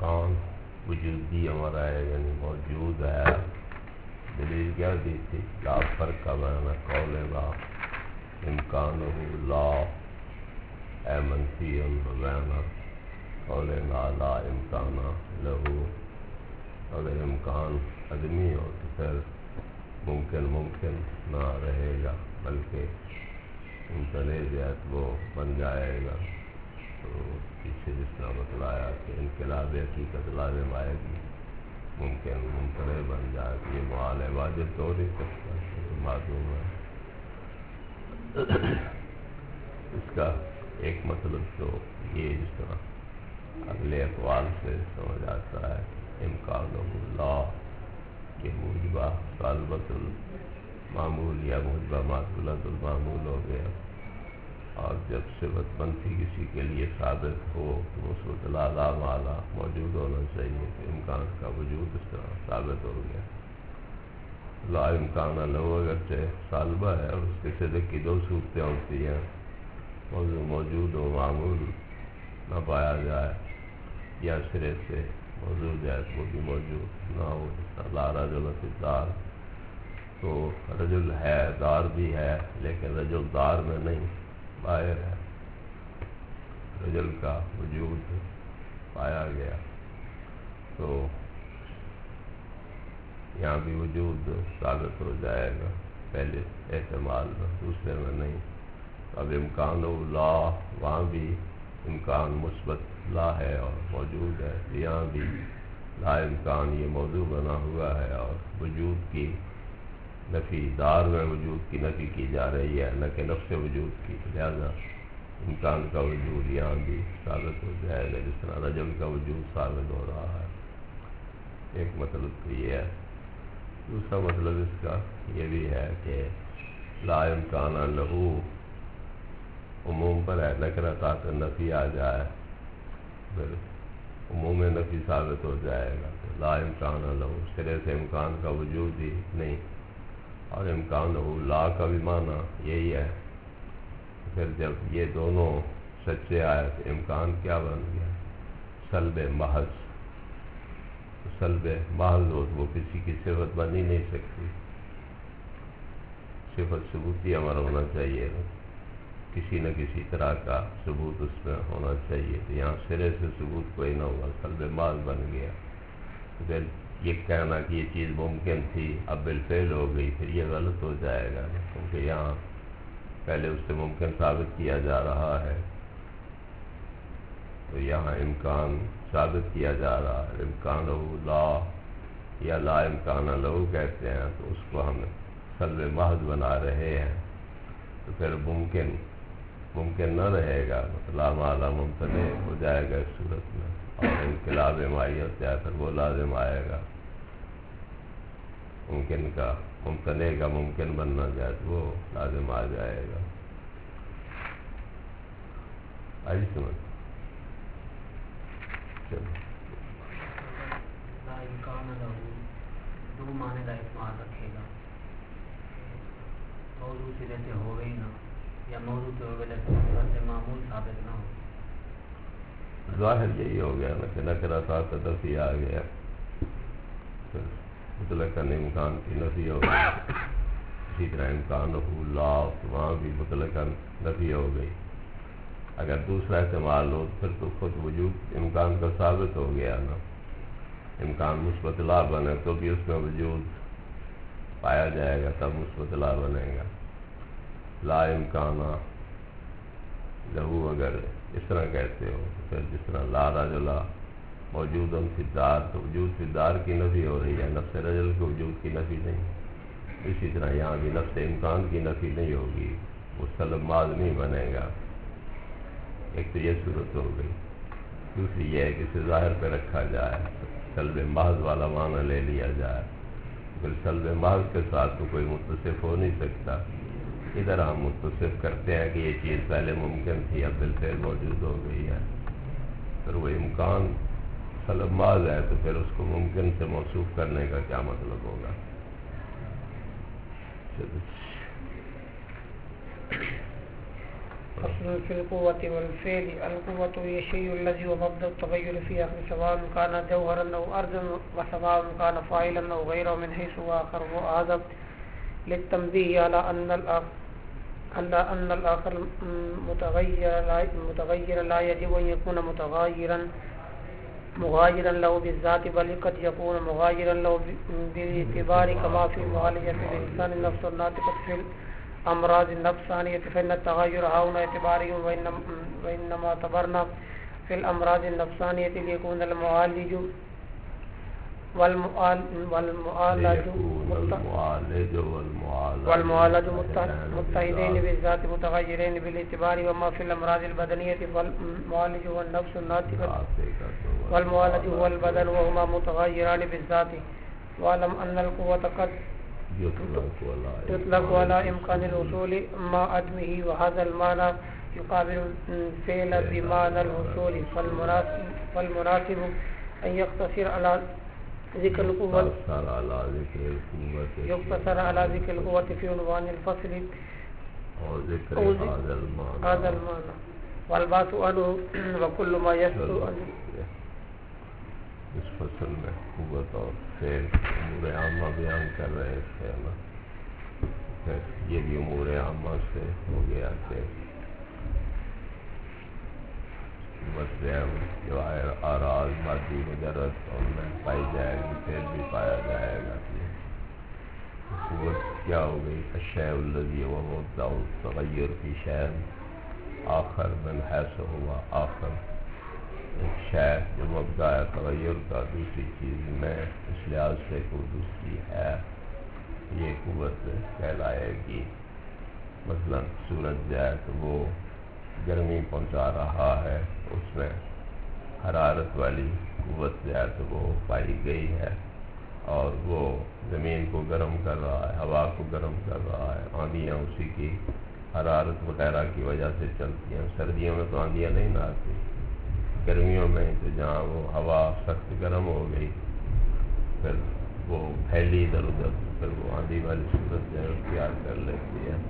امکان وجودی ہمارا ہے، یعنی موجود ہے. دلیل کیا دی تھی؟ لا فرق بین قول لا امکانہ لا اے منفی بین قول لا امکانہ لہو. اگر امکان عدمی ہو تو پھر ممکن نہ رہے گا، بلکہ ممتنع جو ہے وہ بن جائے گا. تو پیچھے جس طرح بتلایا کہ انقلاب حقیقت لازم آئے گی، ممکن ممتنع بن جائے گا. یہ محال ہے، واجب تو نہیں سکتا، تو معلوم ہے. اس کا ایک مطلب تو یہ جس طرح اگلے اقوال سے سمجھ آتا ہے، امکان اللہ یہ موجبہ طالبۃ المعمول یا موجبہ معقولۃ المعمول ہو گیا. اور جب صفت منفی کسی کے لیے ثابت ہو تو اس وقت لا مالا موجود ہونا چاہیے، کہ امکان کا وجود اس طرح ثابت ہو گیا. لا امکان لہو اگرچہ طالبہ ہے، اور اس کے صدق کی دو صورتیں ہوتی ہیں، موضوع موجود و معمول نہ پایا جائے، یا سرے سے موجود ہے وہ بھی موجود نہ ہو. جس طرح لا رجل فی الدار، تو رجل ہے، دار بھی ہے، لیکن رجل دار میں نہیں، باہر ہے. رجل کا وجود پایا گیا، تو یہاں بھی وجود ثابت ہو جائے گا پہلے احتمال میں، دوسرے میں نہیں. اب امکان لا، وہاں بھی امکان مثبت لا ہے اور موجود ہے، یہاں بھی لا امکان یہ موضوع بنا ہوا ہے اور وجود کی نفی، دار میں وجود کی نفی کی جا رہی ہے، نہ کہ نفس وجود کی. لہذا امکان کا وجود یہاں بھی ثابت ہو جائے گا، جس طرح رجل کا وجود ثابت ہو رہا ہے. ایک مطلب تو یہ ہے. دوسرا مطلب اس کا یہ بھی ہے کہ لا امکان لہو عموم پر ہے، نکرہ تحت نفی آ جائے پھر عموم نفی ثابت ہو جائے گا. تو لا امکان لہو سرے سے امکان کا وجود ہی نہیں، اور امکان لہو لا کا بھی معنی یہی ہے. پھر جب یہ دونوں سچے آئے تو امکان کیا بن گیا؟ سلب محض. سلب محض ہو تو وہ کسی کی صفت بن ہی نہیں سکتی. صفت ثبوتی امر ہونا چاہیے، کسی نہ کسی طرح کا ثبوت اس میں ہونا چاہیے. تو یہاں سرے سے ثبوت کوئی نہ ہوا، سلب محض بن گیا. پھر یہ کہنا کہ یہ چیز ممکن تھی اب بالفعل ہو گئی، پھر یہ غلط ہو جائے گا، کیونکہ یہاں پہلے اس سے ممکن ثابت کیا جا رہا ہے، تو یہاں امکان ثابت کیا جا رہا ہے. امکان لا یا لا امکان لہو کہتے ہیں، تو اس کو ہم سلب محض بنا رہے ہیں. تو پھر ممکن نہ رہے گا، لا مالا ممتنع ہو جائے گا اس صورت میں، اور انقلاب مائیت ہے پھر وہ لازم آئے گا. ممکن کا ممتنع کا ممکن بننا جائے تو وہ لازم آ جائے گا. آئی سمجھ؟ چلو. لا امکان لہو دو معنی کا استعمال رکھے گا، موضوع سرے سے ہو گئی نہ، یا موضوع سے ہو گئے لیکن صورت معمول ثابت نہ ہو. ظاہر یہی ہو گیا نا کہ نکرہ تحت نفی آ گیا، پھر مطلق امکان کی نفی ہو گئی. اسی طرح امکان لا، وہاں بھی مطلق نفی ہو گئی. اگر دوسرا احتمال ہو پھر تو خود وجود امکان کا ثابت ہو گیا نا. امکان مثبت لا بنے تو بھی اس میں وجود پایا جائے گا، تب مثبت لا بنے گا. لا امکان لہو اگر اس طرح کہتے ہو تو پھر جس طرح لا رجل موجود فی الدار، تو وجود فی الدار کی نفی ہو رہی ہے، نفس رجل کے وجود کی نفی نہیں. اسی طرح یہاں بھی نفس امکان کی نفی نہیں ہوگی، وہ سلب محض نہیں بنے گا. ایک تو یہ صورت ہو گئی. دوسری یہ ہے کہ اسے ظاہر پہ رکھا جائے، سلب محض والا معنی لے لیا جائے. پھر سلب محض کے ساتھ تو کوئی متصف ہو نہیں سکتا. ادھر ہم متصف کرتے ہیں کہ یہ چیز پہلے ممکن تھی اب بالفعل موجود ہو گئی ہے. پھر وہ امکان سلب محض ہے تو پھر اس کو ممکن سے موصوف کرنے کا کیا مطلب ہوگا؟ چلو في القوة والفعل. القوة هي الشيء الذي هو مبدأ التغير في آخر، سواء كان جوهرا أو أرضا، وسواء كان فاعلا أو غيره من حيث آخر. وهذا للتنبيه على أن الآخر متغير لا يجب أن يكون مغايرا له بالذات، بل قد يكون مغايرا له بالاعتبار، كما في معالجة الإنسان النفس الناطقة في الأمراض النفسانية، فإن التغير هنا اعتباري، وإنما اعتبرنا في الأمراض النفسانية ليكون المعالج والمعالج متحدين بالذات متغيرين بالاعتبار. وما في الأمراض البدنية فالمعالج هو النفس الناطقة والمعالج هو البدن، وهما متغيران بالذات. واعلم أن القوة قد تطلق على إمكان الوصول مع عدمه، وهذا المعنى يقابل الفعل بمعنى الوصول، فالمناسب أن يقتصر على ذكر القوة في عنوان الفصل اور ذکر هذا المعنى والبحث عنه وكل ما يسر. اس فصل میں قوت اور فعل امور عامہ بیان کر رہے تھے نا، پھر یہ بھی امور عامہ سے ہو گیا کہ جو آراز مادی مجرد ان میں پائی جائے گی، پھر بھی پایا جائے گا کہ قوت کیا ہو گئی. الشیء الذی هو مبدأ التغیر فی شیء آخر من حیث ہوا آخر، ایک شے جو مبدأ تغیر کا دوسری چیز میں اس لحاظ سے کوئی دوسری ہے، یہ قوت کہلائے گی. مثلا سورج جو ہے تو وہ گرمی پہنچا رہا ہے، اس میں حرارت والی قوت جو ہے تو وہ پائی گئی ہے، اور وہ زمین کو گرم کر رہا ہے، ہوا کو گرم کر رہا ہے. آندیاں اسی کی حرارت وغیرہ کی وجہ سے چلتی ہیں. سردیوں میں تو آندیاں نہیں نہ آتی، گرمیوں میں تو جہاں وہ ہوا سخت گرم ہو گئی پھر وہ پھیلی ادھر ادھر، پھر وہ آندھی والی صورت جو ہے اختیار کر لیتی ہے.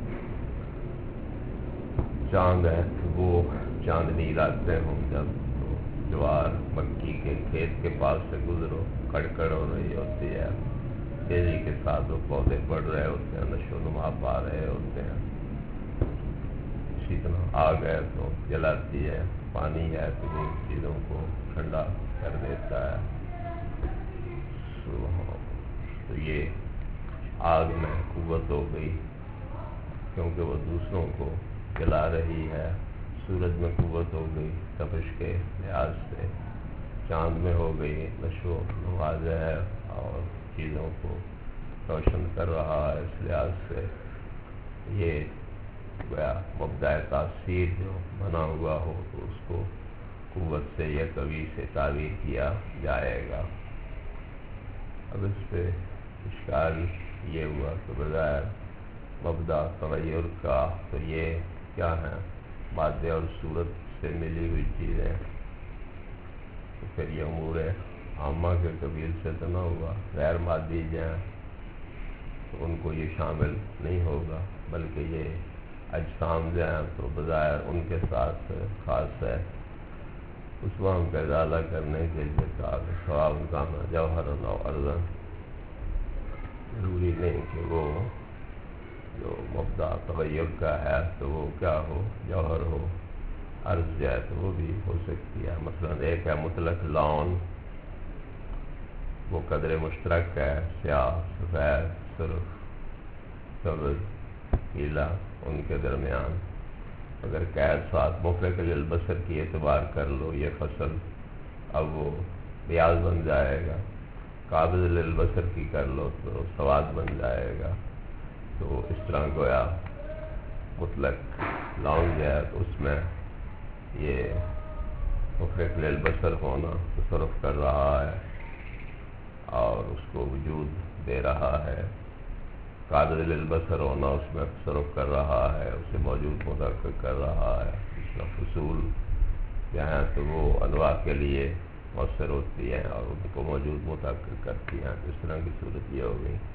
چاند ہے تو وہ چاندنی راتیں ہوں جب تو جوار مکی کے کھیت کے پاس سے گزرو، کڑکڑ ہو رہی ہوتی ہے، تیزی کے ساتھ وہ پودے بڑھ رہے ہوتے ہیں، نشو و نما پا رہے ہوتے ہیں. اسی طرح آگ ہے تو جلاتی ہے، پانی ہے تو وہ چیزوں کو ٹھنڈا کر دیتا ہے. تو یہ آگ میں قوت ہو گئی کیونکہ وہ دوسروں کو جلا رہی ہے. سورج میں قوت ہو گئی تپش کے لحاظ سے. چاند میں ہو گئی نشو و نما ہے اور چیزوں کو روشن کر رہا ہے، اس لحاظ سے یہ گویا مبدأ تاثیر جو بنا ہوا ہو تو اس کو قوت سے یا قوی سے تعبیر کیا جائے گا. اب اس پہ اشکال یہ ہوا کہ بظاہر مبدأ تغیر کا تو یہ کیا ہے، مادے اور صورت سے ملی ہوئی چیزیں، تو پھر یہ امور عامہ کے قبیل سے تو نہ ہوا. غیر مادی جو ہیں تو ان کو یہ شامل نہیں ہوگا، بلکہ یہ اجسام جو ہیں تو بظاہر ان کے ساتھ خاص ہے. اس وہم کا ازالہ کرنے کے لیے کہا کہ سواء کان جوہرا او ارضا، ضروری نہیں کہ وہ جو مبدأ تغیر کا ہے تو وہ کیا ہو، جوہر ہو. عرض جو ہے تو وہ بھی ہو سکتی ہے. مثلا ایک ہے مطلق لون، وہ قدر مشترک ہے، سیاہ سفید سرخ سبز پیلا، ان کے درمیان اگر قید ساتھ مفرق للبصر کی اعتبار کر لو یہ فصل، اب وہ بیاض بن جائے گا. قابض للبصر کی کر لو تو سواد بن جائے گا. تو اس طرح گویا مطلق لون جو ہے تو اس میں یہ مفرق للبصر ہونا تصرف کر رہا ہے اور اس کو وجود دے رہا ہے. قابض للبصر ہونا اس میں تصرف کر رہا ہے، اسے موجود متحقق کر رہا ہے. اس میں فصول جو ہیں تو وہ انواع کے لیے مؤثر ہوتی ہیں اور ان کو موجود متحقق کرتی ہیں. اس طرح کی صورت یہ ہو گئی.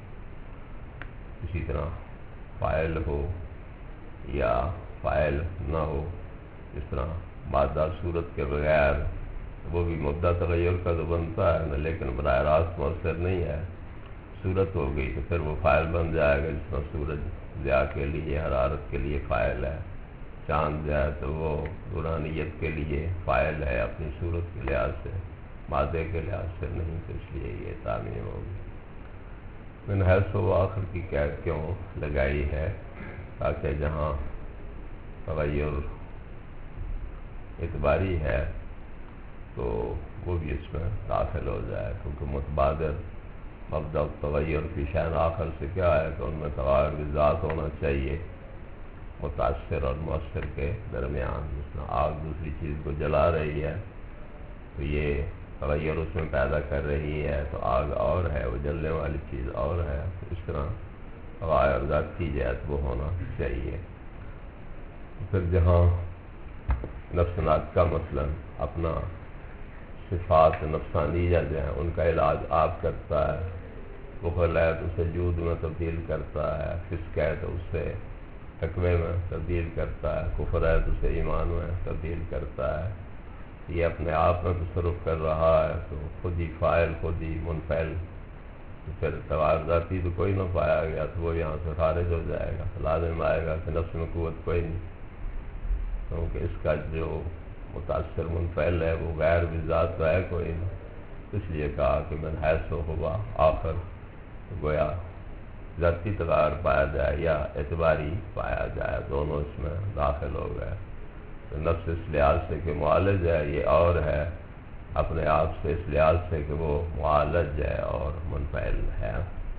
اسی طرح فاعل ہو یا فاعل نہ ہو اس طرح مادہ صورت کے بغیر وہ بھی مبدا تغیر کا تو بنتا ہے نا، لیکن براہ راست مؤثر نہیں ہے. صورت ہو گئی تو پھر وہ فاعل بن جائے گا، جس طرح سورج ضیاء کے لیے حرارت کے لیے فاعل ہے، چاند جو ہے تو وہ نورانیت کے لیے فاعل ہے اپنی صورت کے لحاظ سے، مادے کے لحاظ سے نہیں، تو اس لیے یہ تعمیم ہوگی. من حیث و آخر کی قید کیوں لگائی ہے؟ تاکہ جہاں تغیر اعتباری ہے تو وہ بھی اس میں داخل ہو جائے، کیونکہ متبادر مبدأ تغیر فی شأن آخر سے کیا ہے کہ ان میں تغیر بذات ہونا چاہیے متاثر اور مؤثر کے درمیان. جس طرح آگ دوسری چیز کو جلا رہی ہے تو یہ تغیر اس میں پیدا کر رہی ہے، تو آگ اور ہے، وہ جلنے والی چیز اور ہے. اس طرح تغیر ذاتی جہت وہ ہونا چاہیے. پھر جہاں نفسانات کا مثلا اپنا صفات نفسانیہ جو ہیں ان کا علاج آپ کرتا ہے، بخل ہے تو اسے جود میں تبدیل کرتا ہے، فسق ہے تو اسے تقوی میں تبدیل کرتا ہے، کفر ہے تو اسے ایمان میں تبدیل کرتا ہے. یہ اپنے آپ میں تصرف کر رہا ہے تو خود ہی فاعل، خود ہی منفعل. پھر تغیر ذاتی تو کوئی نہ پایا گیا تو وہ یہاں سے خارج ہو جائے گا. لازم آئے گا کہ نفس میں قوت کوئی نہیں، کیونکہ اس کا جو متاثر منفعل ہے وہ غیر بذات تو ہے کوئی نہیں. اس لیے کہا کہ من حیث و ہوا آخر، گویا ذاتی تغیر پایا جائے یا اعتباری پایا جائے، دونوں اس میں داخل ہو گئے. تو نفس اس لحاظ سے کہ معالج ہے یہ اور ہے اپنے آپ سے، اس لحاظ سے کہ وہ معالج ہے اور منفعل ہے.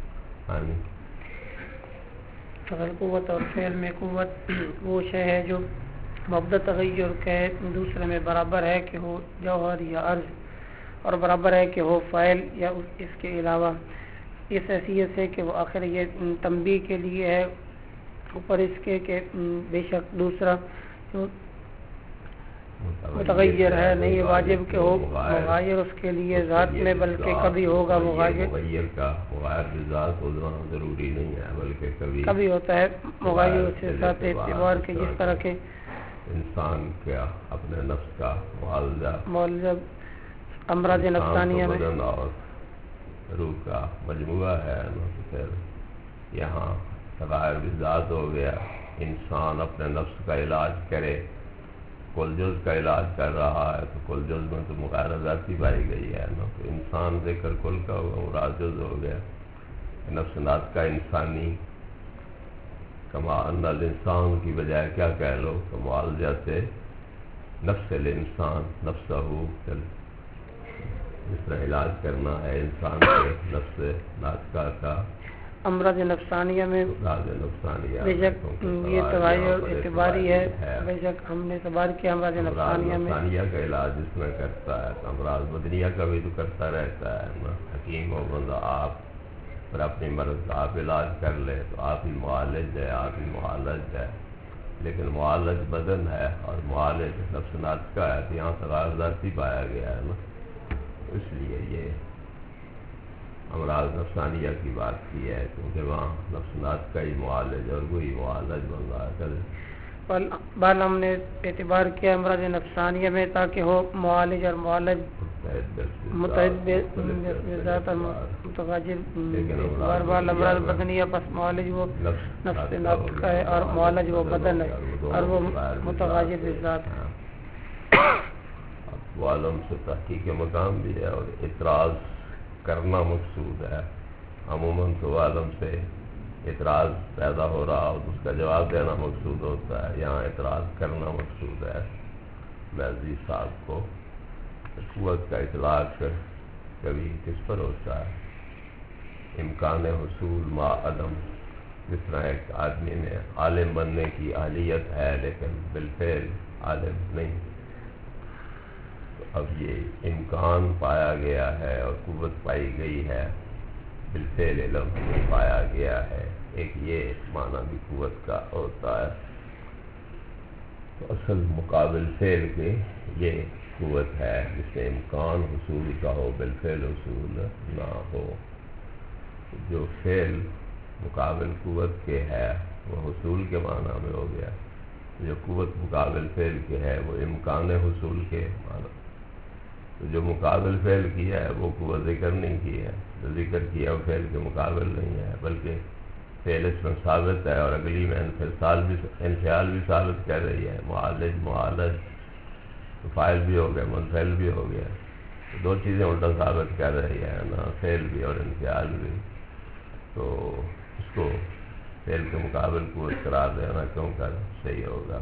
اصل قوت اور فعل میں قوت وہ شے ہے جو مبدا تغیر کے دوسرے میں برابر ہے کہ ہو جوہر یا عرض، اور برابر ہے کہ ہو فاعل یا اس کے علاوہ، اس حیثیت سے کہ وہ آخر یہ تنبیہ کے لیے ہے اوپر اس کے کہ بے شک دوسرا جو متغیر ہے نہیں واجب کہ ہو مغایر اس کے لیے ذات میں، بلکہ کبھی ہوگا مغایر کا مغایر بذات ہونا ضروری نہیں ہے، بلکہ کبھی ہوتا ہے مغایر سے ذات اعتبار کے، جس طرح کے انسان کا اپنے نفس کا معالجہ امراض نفسانیہ میں اور روح کا مجموعہ ہے. پھر یہاں تغیر بذات ہو گیا، انسان اپنے نفس کا علاج کرے، کل جز کا علاج کر رہا ہے تو کل جز میں تو مغایر ذاتی پائی گئی ہے نا. تو انسان ذکر کل کا ہوگا، مراد جز ہو گیا. نفسانات کا انسانی کما ان الانسان کی بجائے کیا کہہ لو کہ معالجہ سے نفس الانسان نفسہ اس طرح علاج کرنا ہے انسان کے نفس ناطقہ کا امراض نفسانیہ میں. بے شک یہ تغیر اعتباری ہے، بے شک ہم نے اعتبار کیا امراض نفسانیہ کا علاج اس میں کرتا ہے. امراض بدنیہ کا بھی تو کرتا رہتا ہے نا. حکیم ہو بندہ آپ پر اپنی مرض کا آپ علاج کر لے تو آپ ہی معالج ہے، آپ ہی معالج ہے. لیکن معالج بدن ہے اور معالج نفس ناطقہ ہے، تو یہاں تغیر ذاتی پایا گیا ہے نا. اس لیے یہ امراض نفسانیہ کی بات کی ہے، کیونکہ وہاں نفسانات کا ہی معالج اور وہی معالج بن رہا ہے. بال ہم نے اعتبار کیا امراض نفسانیہ میں تاکہ ہو معالج اور معالج متحد بذات اور متغیر. بار بار امراض بدنیہ پس معالج وہ نفس ناطقہ ہے اور معالج وہ بدن ہے اور وہ متغیر بذات ہے. وہ عالم سے تحقیق مقام بھی ہے اور اعتراض کرنا مقصود ہے. عموماً تو عالم سے اعتراض پیدا ہو رہا اور اس کا جواب دینا مقصود ہوتا ہے، یہاں اعتراض کرنا مقصود ہے. بیزی صاحب کو قوت کا اطلاق کبھی کس پر ہوتا ہے؟ امکان حصول ما عدم. جس طرح ایک آدمی میں عالم بننے کی اہلیت ہے لیکن بالفعل عالم نہیں، تو اب یہ امکان پایا گیا ہے اور قوت پائی گئی ہے، بالفعل علم پایا گیا ہے. ایک یہ معنی بھی قوت کا ہوتا ہے. تو اصل مقابل فعل کے یہ قوت ہے جس میں امکان حصول کا ہو، بالفعل حصول نہ ہو. جو فعل مقابل قوت کے ہے وہ حصول کے معنی میں ہو گیا، جو قوت مقابل فعل کے ہے وہ امکان حصول کے معنی، تو جو مقابل فعل کیا ہے وہ قوت ذکر نہیں کی ہے، جو ذکر کیا وہ فعل کے مقابل نہیں ہے، بلکہ فعل اس میں ثابت ہے اور اگلی میں انفعال بھی ثابت کر رہی ہے، معالج تو فاعل بھی ہو گیا، منفعل بھی ہو گیا، تو دو چیزیں الٹا ثابت کر رہی ہے نا، فعل بھی اور انفعال بھی، تو اس کو فعل کے مقابل قوت قرار دینا کیوں کر صحیح ہوگا؟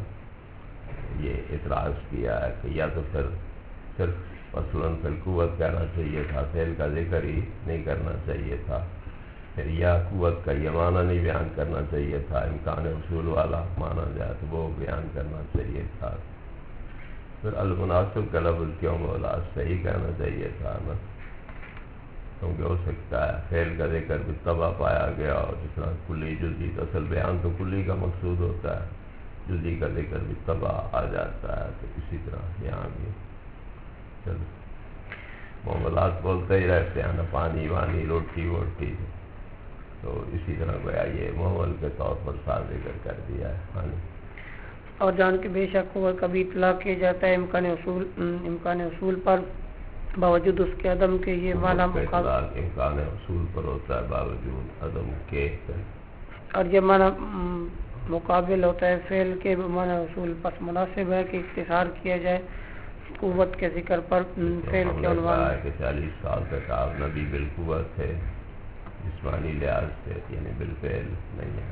یہ اعتراض کیا ہے کہ یا تو پھر صرف مثلاً فی القوت کہنا چاہیے تھا، فعل کا ذکر ہی نہیں کرنا چاہیے تھا، پھر یا قوت کا یہ معنی نہیں بیان کرنا چاہیے تھا، امکان حصول والا مانا جائے تو وہ بیان کرنا چاہیے تھا، پھر المناسب کا لفظ کیوں بولا؟ صحیح کہنا چاہیے تھا نا، کیونکہ ہو سکتا ہے فعل کا ذکر بھی طبع پایا گیا اور جس طرح کلی جزئی تو اصل بیان تو کلی کا مقصود ہوتا ہے، جزئی کا ذکر بھی طبع آ جاتا ہے، تو اسی طرح یہاں بھی چلو معاملات بولتے ہی رہتے ہیں نا، پانی وانی روٹی ووٹی، تو اسی طرح گویا یہ معمول کے طور پر ساتھ ذکر کر دیا ہے۔ ہاں اور جان کے بے شک قوت کبھی اطلاق کیا جاتا ہے امکان حصول پر باوجود اس کے عدم کے، یہ معنی امکان حصول پر ہوتا ہے باوجود عدم کے، اور یہ معنی مقابل ہوتا ہے فعل کے معنی حصول، پس مناسب ہے کہ اختصار کیا جائے قوت کے ذکر پر فعل کے عنوان ہے کہ 40 سال تک آپ نبی بالقوت تھے، جسمانی لحاظ سے، یعنی بالفعل نہیں ہے،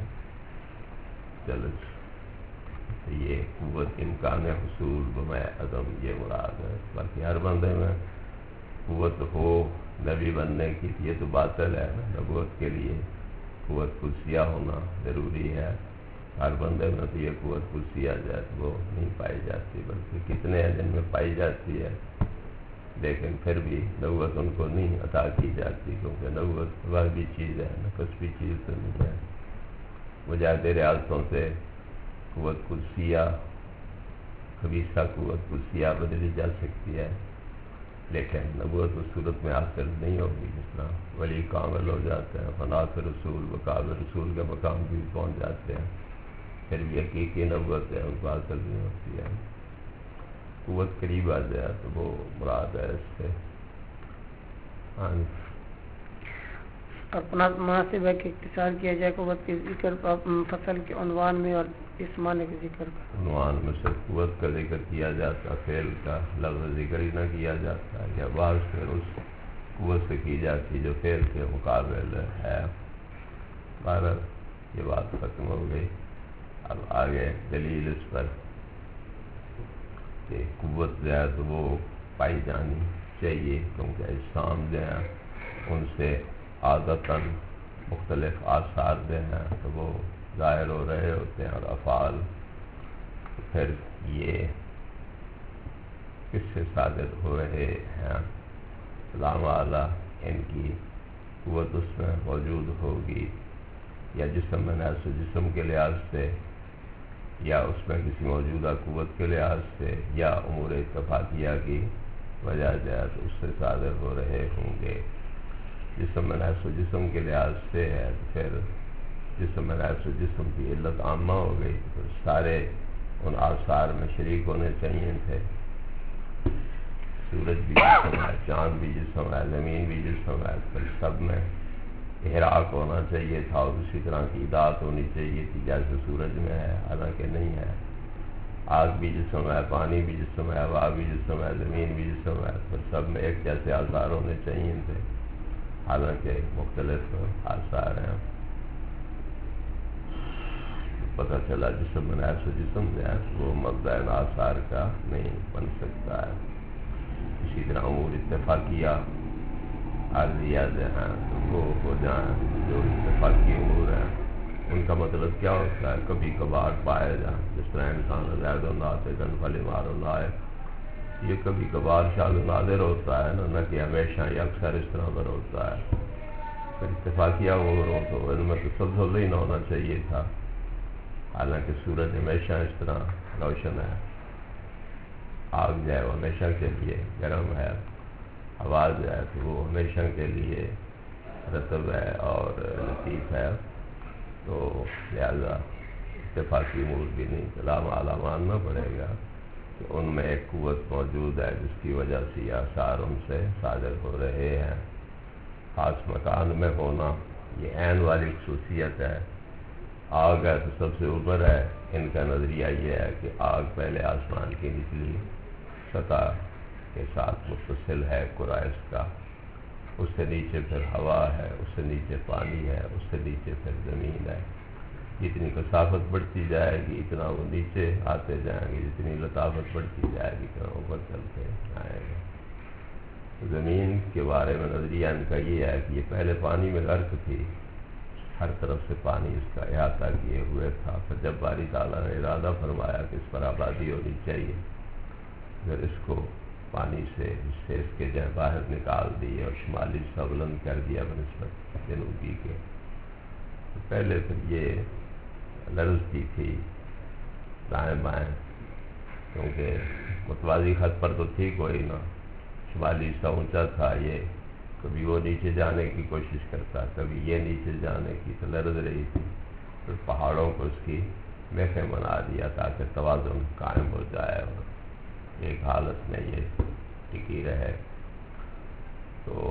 چلو یہ قوت امکان حصول بمع عدم یہ مراد ہے، باقی ہر بندے میں قوت ہو نبی بننے کی یہ تو باطل ہے نا، نبوت کے لیے قوت قدسیہ ہونا ضروری ہے، ہر بندے میں تو یہ قوت قدسیہ جائے تو وہ نہیں پائی جاتی، بلکہ کتنے ہیں جن میں پائی جاتی ہے، لیکن پھر بھی نبوت ان کو نہیں عطا کی جاتی، کیونکہ نبوت وہ بھی چیز ہے نا، کسبی چیز تو نہیں ہے، مجاہد ریاضتوں سے قوت قدسیہ خبیثہ قوت قدسیہ بدلی جا سکتی ہے، لیکن نبوت اس صورت میں حاصل نہیں ہوگی جس طرح ولی کامل ہو جاتے ہیں، فناط رسول وقاب رسول کے مقام بھی پہنچ جاتے ہیں، پھر بھی حقیقی نبوت ہے ان کو حاصل نہیں ہوتی ہے، قوت قریب آ جائے تو وہ مراد ہے اس سے۔ اور مناسب ہے کہ اختصار کیا جائے قوت کے ذکر فصل کے عنوان میں اور اس معنی کے ذکر کا، عنوان میں صرف قوت کا ذکر کیا جاتا، فعل کا لفظ ذکر ہی نہ کیا جاتا، یا بعض پھر اس قوت سے کی جاتی جو فعل کے مقابل ہے۔ بہرحال یہ بات ختم ہو گئی، اب آگے دلیل اس پر کہ قوت جو ہے تو وہ پائی جانی چاہیے، کیونکہ اجسام جو ہیں ان سے عادتاً مختلف آثار جو ہیں تو وہ ظاہر ہو رہے ہوتے ہیں، اور افعال پھر یہ کس سے صادر ہو رہے ہیں؟ سلام اعلیٰ ان کی قوت اس میں موجود ہوگی، یا جسم میں نفس جسم کے لحاظ سے، یا اس میں کسی موجودہ قوت کے لحاظ سے، یا امور اتفاقیہ کی وجہ جائے تو اس سے صادر ہو رہے ہوں گے۔ جسم میں نفس و جسم کے لحاظ سے ہے تو پھر جسم میں نفس و جسم کی علت عامہ ہو گئی، تو پھر سارے ان آثار میں شریک ہونے چاہیے تھے، سورج بھی جسم ہے، چاند بھی جسم ہے، زمین بھی جسم ہے، پھر سب میں احراق ہونا چاہیے تھا، اور اسی طرح کی اطاعت ہونی چاہیے تھی جیسے سورج میں ہے، حالانکہ نہیں ہے، آگ بھی جسم ہے، پانی بھی جسم ہے، ہوا بھی جسم ہے، زمین بھی جسم ہے، پھر سب میں ایک جیسے آثار ہونے چاہیے تھے، حالانکہ مختلف آثار ہیں۔ پتہ چلا جسم میں نفس و جسم جو ہے وہ مبدأ آثار کا نہیں بن سکتا ہے۔ اسی طرح امور اتفاقیہ عارضیہ جو ہیں تو وہ ہو جائیں، جو اتفاقی امور ہیں ان کا مطلب کیا ہوتا ہے؟ کبھی کبھار پائے جائیں، جس طرح انسان زید و ناطقن فلمار اللہ، یہ کبھی کبھار شاذ و نادر ہوتا ہے نہ کہ ہمیشہ یا اکثر اس طرح پر ہوتا ہے۔ پھر اتفاقیہ امور ہو تو ان میں تسلسل ہی نہ ہونا چاہیے تھا، حالانکہ سورج ہمیشہ اس طرح روشن ہے، آگ جو ہے وہ ہمیشہ کے لیے گرم ہے، ہوا جو ہے تو وہ ہمیشہ کے لیے رطب ہے اور لطیف ہے، تو لہذا اتفاقی امور بھی نہیں، کلام اعلیٰ ماننا پڑے گا کہ ان میں ایک قوت موجود ہے جس کی وجہ سے یہ آثار ان سے صادر ہو رہے ہیں۔ خاص مکان میں ہونا یہ عین والی خصوصیت ہے۔ آگ ہے تو سب سے اوپر ہے، ان کا نظریہ یہ ہے کہ آگ پہلے آسمان کی نچلی سطح کے ساتھ متصل ہے، قرائش کا، اس سے نیچے پھر ہوا ہے، اس سے نیچے پانی ہے، اس سے نیچے پھر زمین ہے۔ جتنی کثافت بڑھتی جائے گی اتنا وہ نیچے آتے جائیں گے، جتنی لطافت بڑھتی جائے گی اتنا اوپر چلتے جائیں گے۔ زمین کے بارے میں نظریہ ان کا یہ ہے کہ یہ پہلے پانی میں غرق تھی، ہر طرف سے پانی اس کا احاطہ کیے ہوئے تھا، پھر جب باری تعالیٰ نے ارادہ فرمایا کہ اس پر آبادی ہونی چاہیے، پھر اس کو پانی سے اس کے جائیں باہر نکال دی اور شمالی سا بلند کر دیا بنسبت جنوبی کے۔ تو پہلے پھر یہ لرزتی تھی دائیں بائیں، کیونکہ متوازی خط پر تو تھی کوئی نہ، شمالی سا اونچا تھا، یہ کبھی وہ نیچے جانے کی کوشش کرتا، کبھی یہ نیچے جانے کی، تو لرز رہی تھی۔ پھر پہاڑوں کو اس کی میخیں بنا دیا تاکہ توازن قائم ہو جائے اور ایک حالت میں یہ ٹکی رہے۔ تو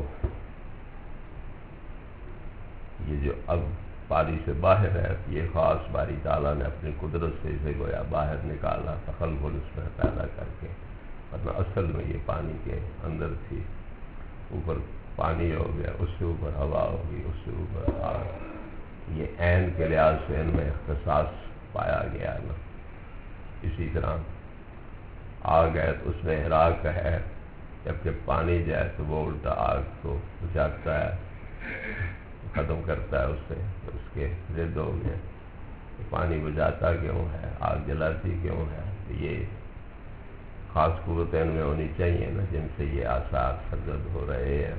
یہ جو اب پانی سے باہر ہے، یہ خاص باری تعالیٰ نے اپنی قدرت سے اسے گویا باہر نکالا، تخلخل اس میں پیدا کر کے، ورنہ اصل میں یہ پانی کے اندر تھی۔ اوپر پانی ہو گیا، اس سے اوپر ہوا ہوگی، اس سے اوپر آگ، یہ عین کے لحاظ سے ان میں اختصاص پایا گیا نا۔ اسی طرح آگ ہے تو اس میں احراق ہے، جبکہ پانی جائے تو وہ الٹا آگ کو بجھاتا ہے، ختم کرتا ہے اس سے، تو اس کے ضد ہو گئے۔ پانی بجھاتا کیوں ہے، آگ جلاتی کیوں ہے؟ تو یہ خاص قوتیں ان میں ہونی چاہیے نا، جن سے یہ آثار سرزد ہو رہے ہیں۔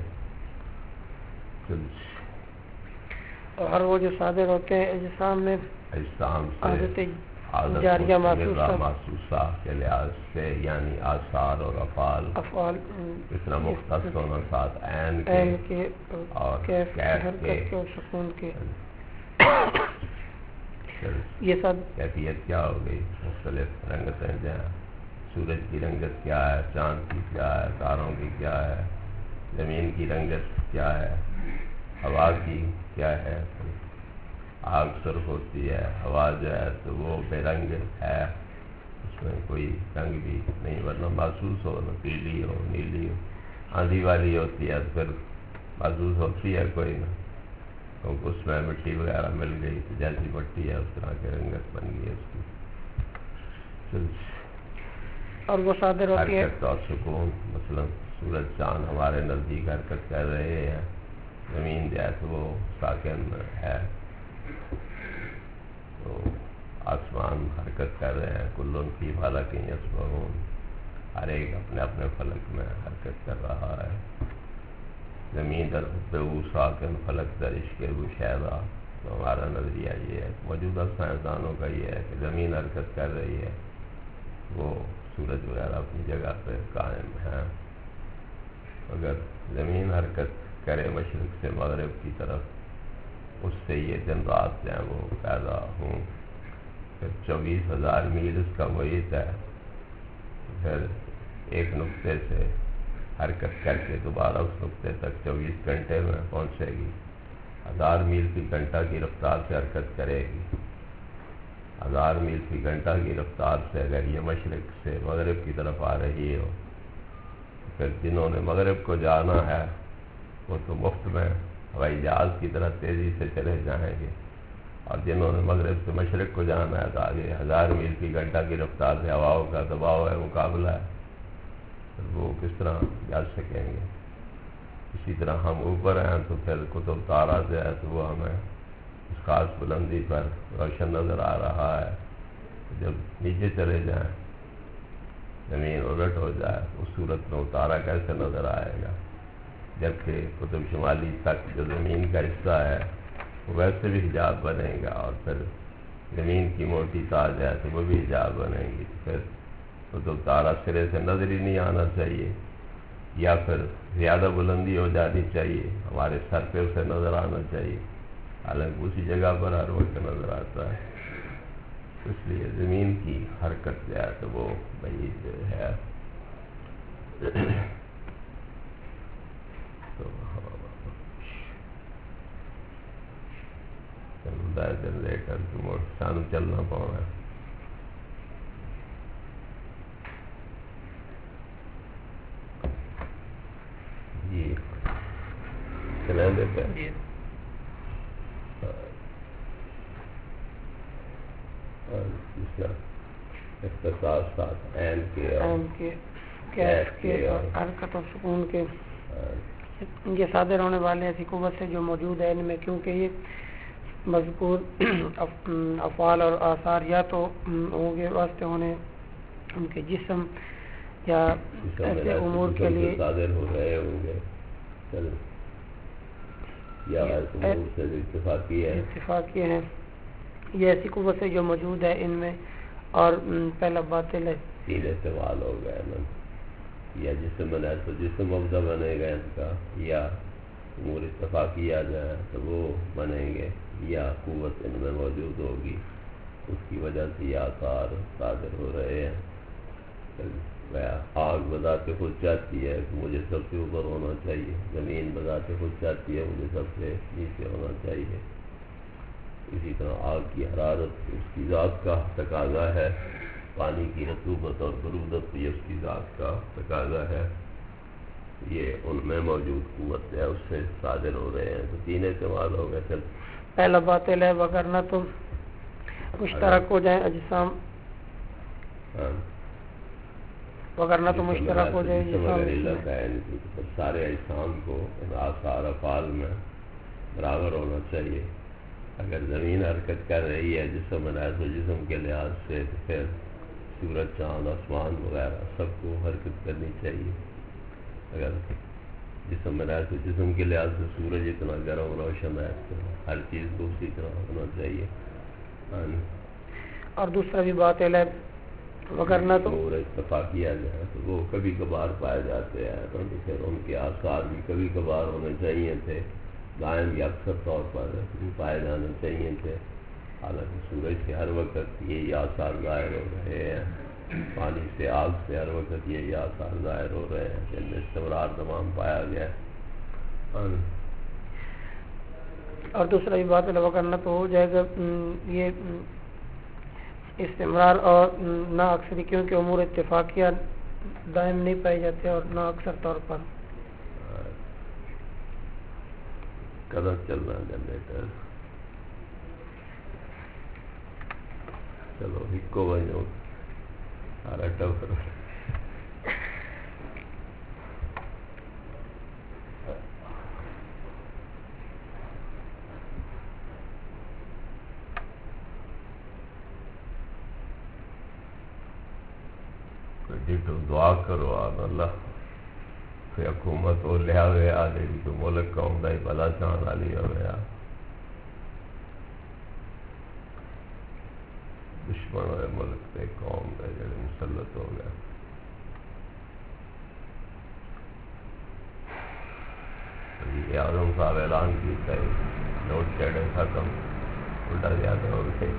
اور وہ جو صادر ہوتے ہیں اجسام میں، اجسام سے عادت جاریہ محسوسہ کے لحاظ سے، یعنی آثار اور افعال اس طرح مختص ہونا ساتھ عین کے اور کیف کے سکون کے، یہ سب کیفیت کیا ہو گئی؟ مختلف رنگتیں جائیں، سورج کی رنگت کیا ہے، چاند کی کیا ہے، تاروں کی کیا ہے، زمین کی رنگت کیا ہے، ہوا کی کیا ہے۔ آگ سرخ ہوتی ہے، ہوا جو ہے تو وہ بے رنگ ہے، اس میں کوئی رنگ بھی نہیں، ورنہ محسوس ہو نہ پیلی ہو نیلی ہو، آندھی والی ہوتی ہے تو پھر محسوس ہوتی ہے کوئی نہ، کیونکہ اس میں مٹی وغیرہ مل گئی تو جیسی مٹی ہے اس طرح کی رنگت بن گئی اس کی۔ اور وہ صادر ہوتی ہے حرکت اور سکون، مثلا سورج چاند ہمارے نزدیک حرکت کر رہے ہیں، زمین جو ہے تو وہ ساکن ہے، تو آسمان حرکت کر رہے ہیں، کلن فی فلک یسبحون، ہر ایک اپنے اپنے فلک میں حرکت کر رہا ہے۔ زمین در حبہ ساکن فلک در عشق شیدا، تو ہمارا نظریہ یہ ہے، موجودہ سائنسدانوں کا یہ ہے کہ زمین حرکت کر رہی ہے، وہ سورج وغیرہ اپنی جگہ پہ قائم ہے۔ اگر زمین حرکت کرے مشرق سے مغرب کی طرف، اس سے یہ دن رات جو ہیں وہ پیدا ہوں، پھر 24,000 میل اس کا محیط ہے، پھر ایک نقطے سے حرکت کر کے دوبارہ اس نقطے تک 24 گھنٹے میں پہنچے گی، 1000 میل فی گھنٹہ کی رفتار سے حرکت کرے گی۔ 1000 میل فی گھنٹہ کی رفتار سے اگر یہ مشرق سے مغرب کی طرف آ رہی ہو، پھر جنہوں نے مغرب کو جانا ہے وہ تو مفت میں ہوائی جہاز کی طرح تیزی سے چلے جائیں گے، اور جنہوں نے مغرب سے مشرق کو جانا ہے تو آگے 1000 میل فی گھنٹہ کی رفتار سے ہواؤں کا دباؤ ہے، مقابلہ ہے، پھر وہ کس طرح جا سکیں گے؟ اسی طرح ہم اوپر ہیں تو پھر قطب تارہ جو ہے تو وہ ہمیں اس خاص بلندی پر روشن نظر آ رہا ہے، جب نیچے چلے جائیں، زمین الٹ ہو جائے، اس صورت میں اتارا کیسے نظر آئے گا؟ جبکہ قطب شمالی تک جو زمین کا حصہ ہے وہ ویسے بھی حجاب بنے گا، اور پھر زمین کی موٹی تاج ہے تو وہ بھی حجاب بنے گی، پھر قطب تارہ سرے سے نظر ہی نہیں آنا چاہیے، یا پھر زیادہ بلندی ہو جانی چاہیے، ہمارے سر پہ اسے نظر آنا چاہیے، حالانکہ اسی جگہ پر ہر وقت نظر آتا ہے۔ اس لیے زمین کی حرکت جو ہے تو وہ بعید ہے. جنریٹر سانو چلنا پاؤنا جی چلا دیتے ہیں. اختصاصات عین کے کیف کے اور حرکت و سکون کے یہ صادر ہونے والے ایسی قوت سے جو موجود ہے ان میں، کیونکہ یہ مذکور افعال اور آثار یا تو ہوں گے واسطے ہونے ان کے جسم یا ایسے امور کے لیے صادر ہو رہے ہوں گے یا امور سے اتفاقی ہیں. یہ ایسی قوت سے جو موجود ہے ان میں. اور پہلا باطل ہے تین استعمال ہو گئے نا، یا جسم بنا تو جسم مبدا بنے گا اس کا، یا امور اتفاقی آ جائے تو وہ بنیں گے، یا قوت ان میں موجود ہوگی اس کی وجہ سے یہ آثار صادر ہو رہے ہیں. آگ بذات خود چاہتی ہے کہ مجھے سب سے اوپر ہونا چاہیے، زمین بذات خود چاہتی ہے مجھے سب سے نیچے ہونا چاہیے. اسی طرح آگ کی حرارت اس کی ذات کا تقاضا ہے، پانی کی رطوبت اور برودت بھی اس کی ذات کا تقاضا ہے. یہ ان میں موجود قوت ہے اس سے صادر ہو رہے ہیں. تو تین استعمال ہو گئے. چل پہلا باطل ہے وگرنہ تو مشترک ہو جائیں اجسام، وگرنہ تو مشترک ہو جائے اجسام. سارے اجسام کو ان آثار افعال میں برابر ہونا چاہیے. اگر زمین حرکت کر رہی ہے جسم بنائے تو جسم کے لحاظ سے پھر سورج چاند آسمان وغیرہ سب کو حرکت کرنی چاہیے. اگر جسم بنائے تو جسم کے لحاظ سے سورج اتنا گرم روشن ہے تو ہر چیز کو اسی طرح ہونا چاہیے. اور دوسرا بھی باطل ہے وگرنہ تو امور اتفاقی آ جائے تو وہ کبھی کبھار پائے جاتے ہیں تو پھر ان کے آثار بھی کبھی کبھار ہونے چاہیے تھے، دائم یا اکثر طور پر پائے جانے چاہیے تھے. حالانکہ سورج سے ہر وقت یہی آثار ظاہر ہو رہے ہیں، پانی سے آگ سے ہر وقت یہی آثار ظاہر ہو رہے ہیں، جن میں استمرار تمام پایا گیا ہے. اور دوسرا بھی باطل ہے وگرنہ تو ہو جائے گا یہ استمرار اور نہ اکثری، کیونکہ امور اتفاقیہ دائم نہیں پائے جاتے اور نہ اکثر طور پر. قدر چل رہا جنریٹر چلو ہکو بنو سارا ٹوکر دعا کرو آپ اللہ کہ حکومت ہو لیا ہوا جی تو ملک قوم کا ہی بھلا چاہن والی ہوا، دشمن ہوئے ملک پہ قوم پہ جڑے مسلط ہو گئے. یہ اعظم صاحب اعلان کیتا ہے نوٹ چڑھے ختم الٹا زیادہ ہو گئے.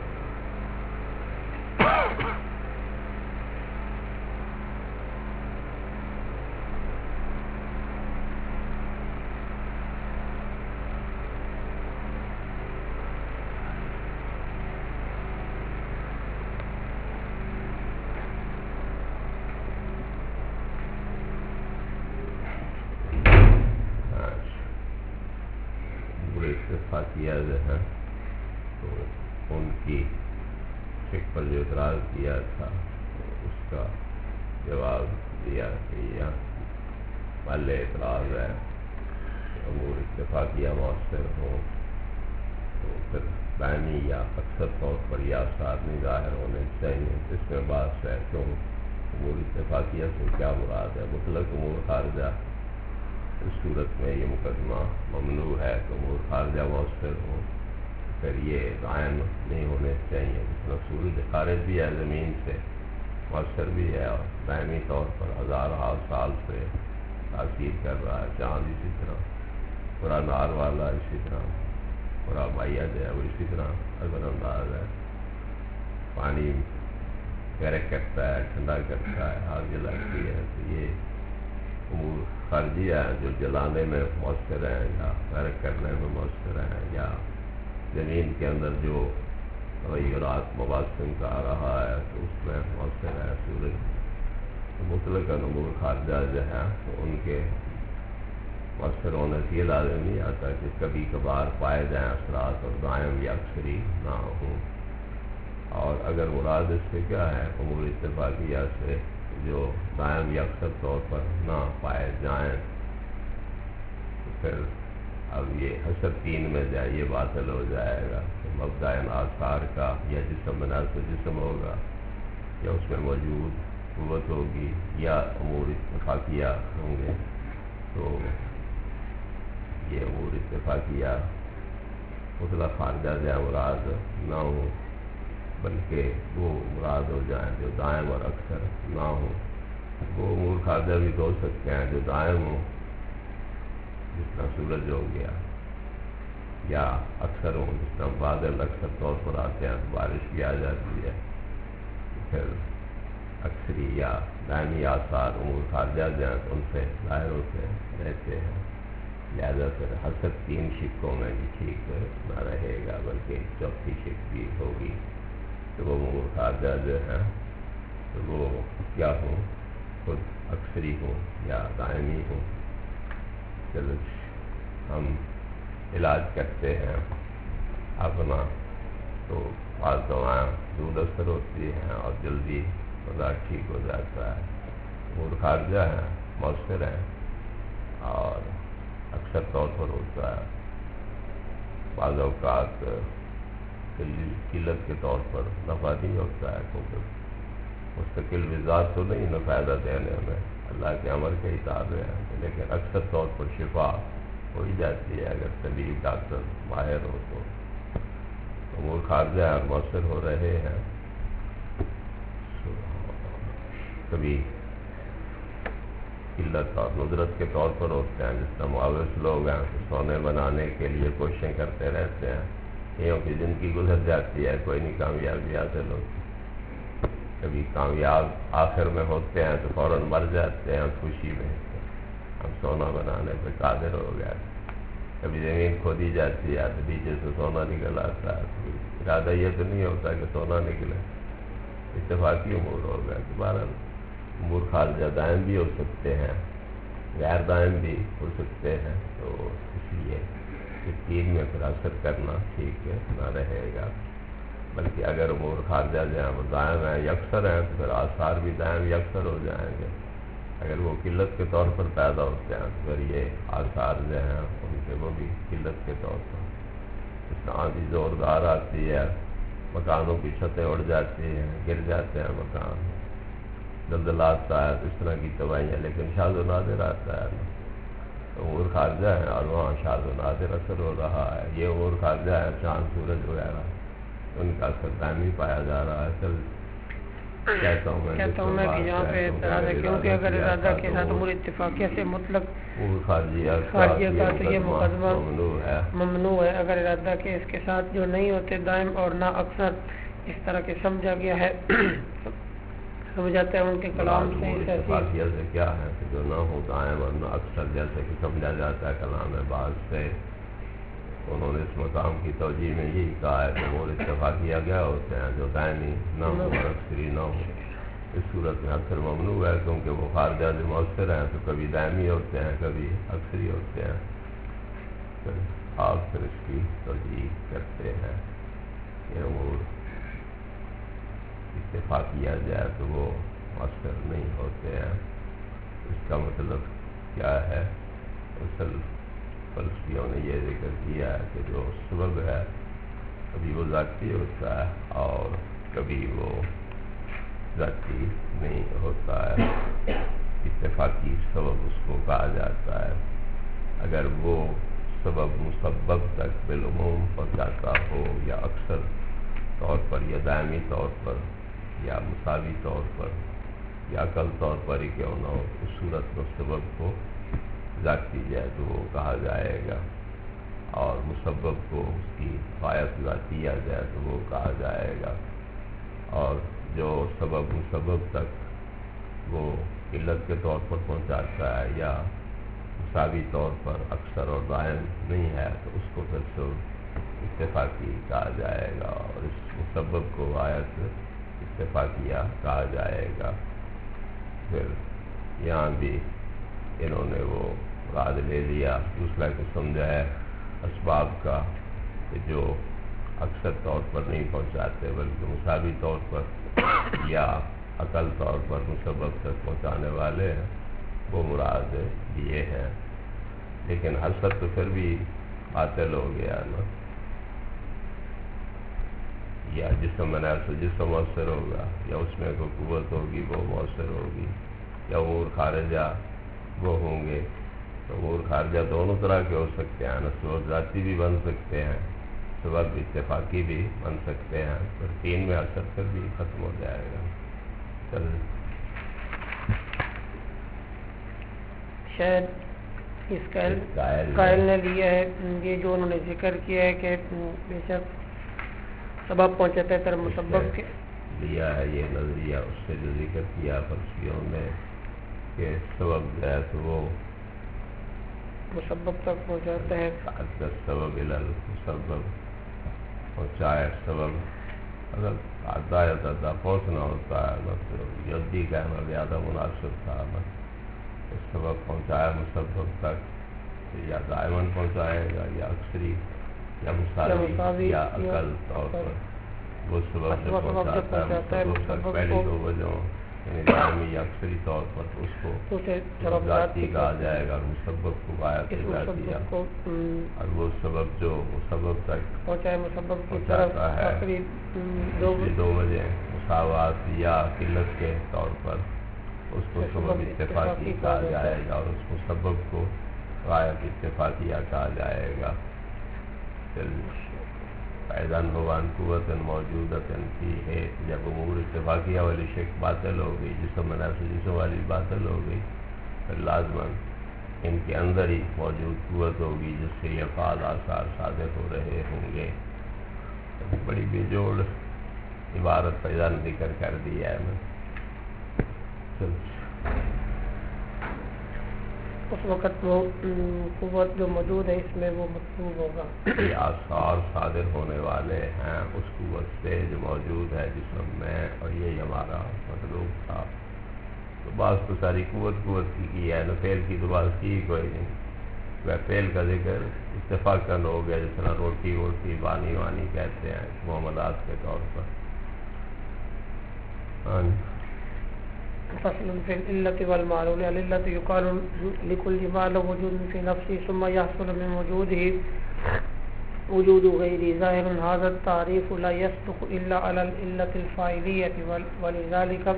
کیا جو ہے تو ان کی شک پر جو اعتراض کیا تھا تو اس کا جواب دیا کہ یہ محل اعتراض ہے کہ امور اتفاقیہ مؤثر ہوں تو پھر دائمی یا اکثر طور پر یہ آثار نہیں ظاہر ہونے چاہیے. اس میں بات ہے کیوں امور اتفاقیہ سے کیا مراد ہے. مطلق امور خارجہ اس صورت میں یہ مقدمہ ممنوع ہے کہ امور خارجہ مؤثر ہوں، پھر یہ قائم نہیں ہونے چاہیے. مطلب سورج خارج بھی ہے زمین سے، مؤثر بھی ہے اور دائمی طور پر ہزارہ سال سے تاثیر کر رہا ہے. چاند اسی طرح، پورا نار والا اسی طرح، پورا مائع جو ہے وہ اسی طرح اثر انداز ہے. پانی گرک کرتا ہے، ٹھنڈا کرتا ہے، آگ جلاتی ہے، تو یہ امور خارجیہ ہیں جو جلانے میں مؤثر ہیں یا غرق کرنے میں مؤثر ہیں، یا زمین کے اندر جو تغیرات مواسم کا آ رہا ہے تو اس میں مؤثر ہے سورج. مطلق امور خارجہ جو ہیں تو ان کے مؤثر ہونے سے یہ لازم نہیں آتا کہ کبھی کبھار پائے جائیں اثرات اور دائم یا اکثری نہ ہوں. اور اگر مراد اس سے کیا ہے امور اتفاقیہ سے جو دائم یا اکثر طور پر نہ پائے جائیں تو پھر اب یہ حسب 3 میں جائے یہ باطل ہو جائے گا کہ مبدأ آثار کا یا جسم بنا سے جسم ہوگا یا اس میں موجود قوت ہوگی یا امور اتفاقیہ ہوں گے. تو یہ امور اتفاقیہ مطلق خارجہ یا مراد نہ ہو بلکہ وہ مراد ہو جائیں جو دائم اور اکثر نہ ہوں. وہ امور خارجہ بھی تو ہو سکتے ہیں جو دائم ہوں جس طرح سورج ہو گیا، یا اکثر ہوں جس طرح بادل اکثر طور پر آتے ہیں تو بارش بھی آ جاتی ہے. پھر اکثری یا دائمی آثار امور خارجہ جو ہیں تو ان سے ظاہر ہوتے رہتے ہیں. لہذا پھر حسب 3 شقوں میں بھی ٹھیک نہ رہے گا بلکہ چوتھی شق بھی ہوگی کہ وہ امور خارجہ جو ہیں تو وہ کیا ہوں، خود اکثری ہوں یا دائمی ہوں. چلو ہم علاج کرتے ہیں اپنا تو بعض دوائیں دور اثر ہوتی ہیں اور جلدی مزاج ٹھیک ہو جاتا ہے. امور خارجہ ہیں، مؤثر ہیں اور اکثر طور پر ہوتا ہے. بعض اوقات قلت کے طور پر نفع نہیں ہوتا ہے کیونکہ مستقل مزاج تو نہیں نہ فائدہ دینے میں، اللہ کے امر کے ہی تابع ہیں، لیکن اکثر طور پر شفا ہو ہی جاتی ہے اگر طبیب ڈاکٹر ماہر ہو تو. امور خارجہ اور مؤثر ہو رہے ہیں. کبھی قلت اور ندرت کے طور پر ہوتے ہیں، جس طرح معاوض لوگ ہیں تو سونے بنانے کے لیے کوششیں کرتے رہتے ہیں، یوں کی زندگی گزر جاتی ہے، کوئی نہیں کامیابی حاصل ہوتی. کبھی کامیاب آخر میں ہوتے ہیں تو فوراً مر جاتے ہیں خوشی میں ہم سونا بنانے پہ قادر ہو گئے. کبھی زمین کھودی جاتی ہے تو نیچے سے سونا نکل آتا ہے. ارادہ یہ تو نہیں ہوتا کہ سونا نکلے، اتفاقی امور ہو گیا. دوبارہ امور خارجہ دائم بھی ہو سکتے ہیں، غیر دائم بھی ہو سکتے ہیں. تو اس لیے اس 3 میں پھر اثر کرنا ٹھیک نہ رہے گا. بلکہ اگر امور خارجہ جو ہیں وہ دائم ہیں یکسر ہیں تو پھر آثار بھی دائم یکسر ہو جائیں گے. اگر وہ قلت کے طور پر پیدا ہوتے ہیں تو پھر یہ آثار جو ہیں ان سے وہ بھی قلت کے طور پر. اس طرح آندھی زوردار آتی ہے، مکانوں کی چھتیں اڑ جاتی ہیں، گر جاتے ہیں مکان، زلزلہ آتا ہے تو اس طرح کی تباہیاں، لیکن شاذ و نادر آتا ہے. امور خارجہ ہیں اور وہاں شاذ و نادر اثر ہو رہا ہے. یہ امور خارجہ ہے، چاند سورج وغیرہ ان کا اثر دائمی پایا جا رہا ہے. چل کہتا ہوں میں کہ یہاں پہ اعتراض ہے کیونکہ اگر ارادہ کے ساتھ امور اتفاقیہ سے مطلق خارجیہ کا تو یہ مقدمہ ممنوع ہے. اگر ارادہ کے اس کے ساتھ جو نہیں ہوتے دائم اور نہ اکثر اس طرح کے سمجھا گیا ہے سمجھاتے ہیں ان کے کلام سے اتفاقیہ سے کیا ہے کہ جو نہ ہو دائم اور نہ اکثر جیسے کہ سمجھا جاتا ہے کلام بعض سے. انہوں نے اس مقام کی توجیہ میں یہی کہا ہے کہ امور اتفاقیہ کیا ہوتے ہیں جو دائمی نہ ہو اور اکثری نہ ہو. اس صورت میں اکثر ممنوع ہے کیونکہ وہ خارجہ جو مؤثر ہیں تو کبھی دائمی ہوتے ہیں کبھی اکثری ہوتے ہیں. آپ پھر اس کی توجیہ کرتے ہیں کہ امور اتفاقیہ جائے تو وہ مؤثر نہیں ہوتے ہیں. اس کا مطلب کیا ہے؟ اصل فلسفیوں نے یہ ذکر کیا ہے کہ جو سبب ہے کبھی وہ ذاتی ہوتا ہے اور کبھی وہ ذاتی نہیں ہوتا ہے. اتفاقی سبب اس کو کہا جاتا ہے. اگر وہ سبب مسبب تک بالعموم پہنچاتا ہو یا اکثر طور پر یا دائمی طور پر یا مساوی طور پر یا عقل طور پر ہی کیوں نہ ہو، اس صورت میں سبب کو ذاتی جائے تو وہ کہا جائے گا، اور مسبب کو اس کی غایت ذاتی آ جائے تو وہ کہا جائے گا. اور جو سبب مسبب تک وہ علت کے طور پر پہنچاتا ہے یا مساوی طور پر اکثر اور دائم نہیں ہے تو اس کو پھر اتفاقی کہا جائے گا، اور اس مسبب کو غایت اتفاقیہ کہا جائے گا۔ پھر یہاں بھی انہوں نے وہ مراد لے لیا دوسرا قسم جو ہے اسباب کا کہ جو اکثر طور پر نہیں پہنچاتے بلکہ مساوی طور پر یا عقل طور پر مسبب تک پہنچانے والے ہیں، وہ مراد یہ ہے۔ لیکن حسد تو پھر بھی باطل ہو گیا نا، یا جسم بنا سے جسم مؤثر ہوگا، یا اس میں کوئی قوت ہوگی وہ مؤثر ہوگی، یا امور خارجہ وہ ہوں گے۔ تو امور خارجہ دونوں طرح کے ہو سکتے ہیں، سبب ذاتی بھی بن سکتے ہیں، سبب اتفاقی بھی بن سکتے ہیں۔ پھر تین میں حسد پھر بھی ختم ہو جائے گا۔ چل شاید اس قائل نے لیا ہے یہ جو انہوں نے ذکر کیا ہے کہ بے شک سبب پہنچاتا ہے تر مسبب کے، لیا ہے یہ نظریہ اس سے جو ذکر کیا فلسفیوں نے کہ سبب جو ہے تو وہ مسبب تک پہنچاتا ہے۔ سبب مسبب پہنچائے، سبب اگر آدھا یا دادا پہنچنا ہوتا ہے نا تو یدی کہنا زیادہ مناسب تھا نا، سبب پہنچایا مسبب تک یا دائماً پہنچائے گا یا اکثری یا مساوی یا عقل طور پر وہ سبب جو پہنچاتا ہے مسبب تک پہلی دو وجہوں یعنی دائمی یا اکثری طور پر اس کو سبب ذاتی کہا جائے گا، اور مسبب کو غایت ذاتیہ، اور وہ سبب جو مسبب تک پہنچاتا ہے دو وجہ مساوات یا قلت کے طور پر اس کو سبب اتفاقی کہا جائے گا، اور اس مسبب کو غایت اتفاقیہ کہا جائے گا۔ فیضان بوان قوت موجودت فی ہے، جب امور اتفاقیہ والی شک باطل ہو گئی، جسم بنا سے جسم والی باطل ہو گئی، پھر لازماً ان کے اندر ہی موجود قوت ہوگی جس سے یہ افعال آثار صادر ہو رہے ہوں گے۔ بڑی بےجوڑ عبارت فیضان ذکر کر دیا ہے میں۔ اس وقت وہ قوت جو موجود ہے اس میں وہ مطلوب ہوگا، یہ آثار صادر ہونے والے ہیں اس قوت سے جو موجود ہے جسم میں، اور یہی ہمارا مطلوب تھا۔ تو بعض تو ساری قوت کی ہے نا، فعل کی تو بعض کی کوئی نہیں، وہ فعل کا ذکر اتفاقاً ہو گیا، جس طرح روٹی ووٹی بانی وانی کہتے ہیں معاملات کے طور پر۔ فصل في العلة والمعلول، العلة يقال لكل ما له وجود في نفسه ثم يحصل من وجوده وجود غيره ظاهر، هذا التعريف لا يصدق إلا على العلة الفاعلية، ولذلك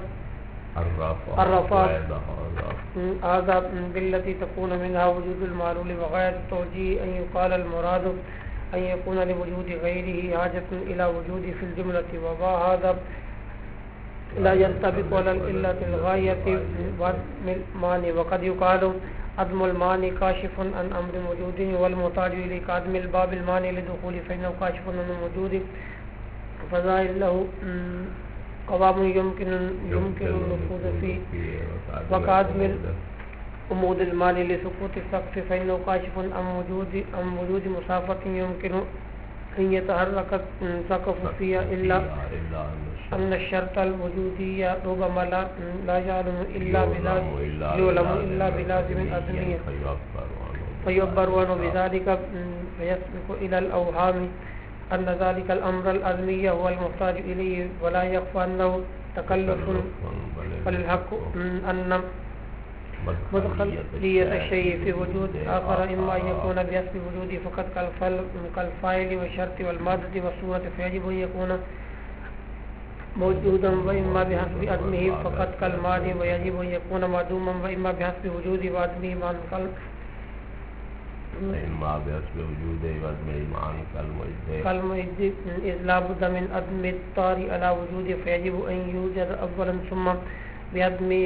عرفت هذا بالتي تكون منها وجود المعلول، وغاية التوجيه أن يقال المراد أن يكون لوجود غيره حاجة إلى وجوده في الجملة، وهذا لا ينطبق على العلة الغاية وعدم المانع، وقد يقال عدم المانع كاشف عن أمر وجود، والمحتاج إليه كعدم الباب المانع لدخول فإنه كاشف عن وجود، فظاهر له قوام يمكن النفوذ فيه، وكعدم عمود المانع لسقوط السقف فإنه كاشف عن وجود مسافة يمكن أن يتحرك سقف فيها، إلا أن الشرط الوجودي ربما لا يعلم إلا بلازم أدمية فيعبر عنه بذلك، فيسبق إلى الأوهام أن ذلك الأمر الأدمي هو المحتاج إليه، ولا يخفى أنه تكلف، فالحق أن مدخلية الشيء في وجود آخر إما أن يكون بحسب وجوده فقط كالفاعل والشرط والمادة والصورة، فيجب أن يكون موجودا، وإما بحسب عدمه فقط كالماضي، ويجب أن يكون معدوما، وإما بحسب وجوده وعدمه معا كالمعد، إذ لا بد من عدم الطارئ على وجوده، فيجب أن يوجد أولا ثم بعدمه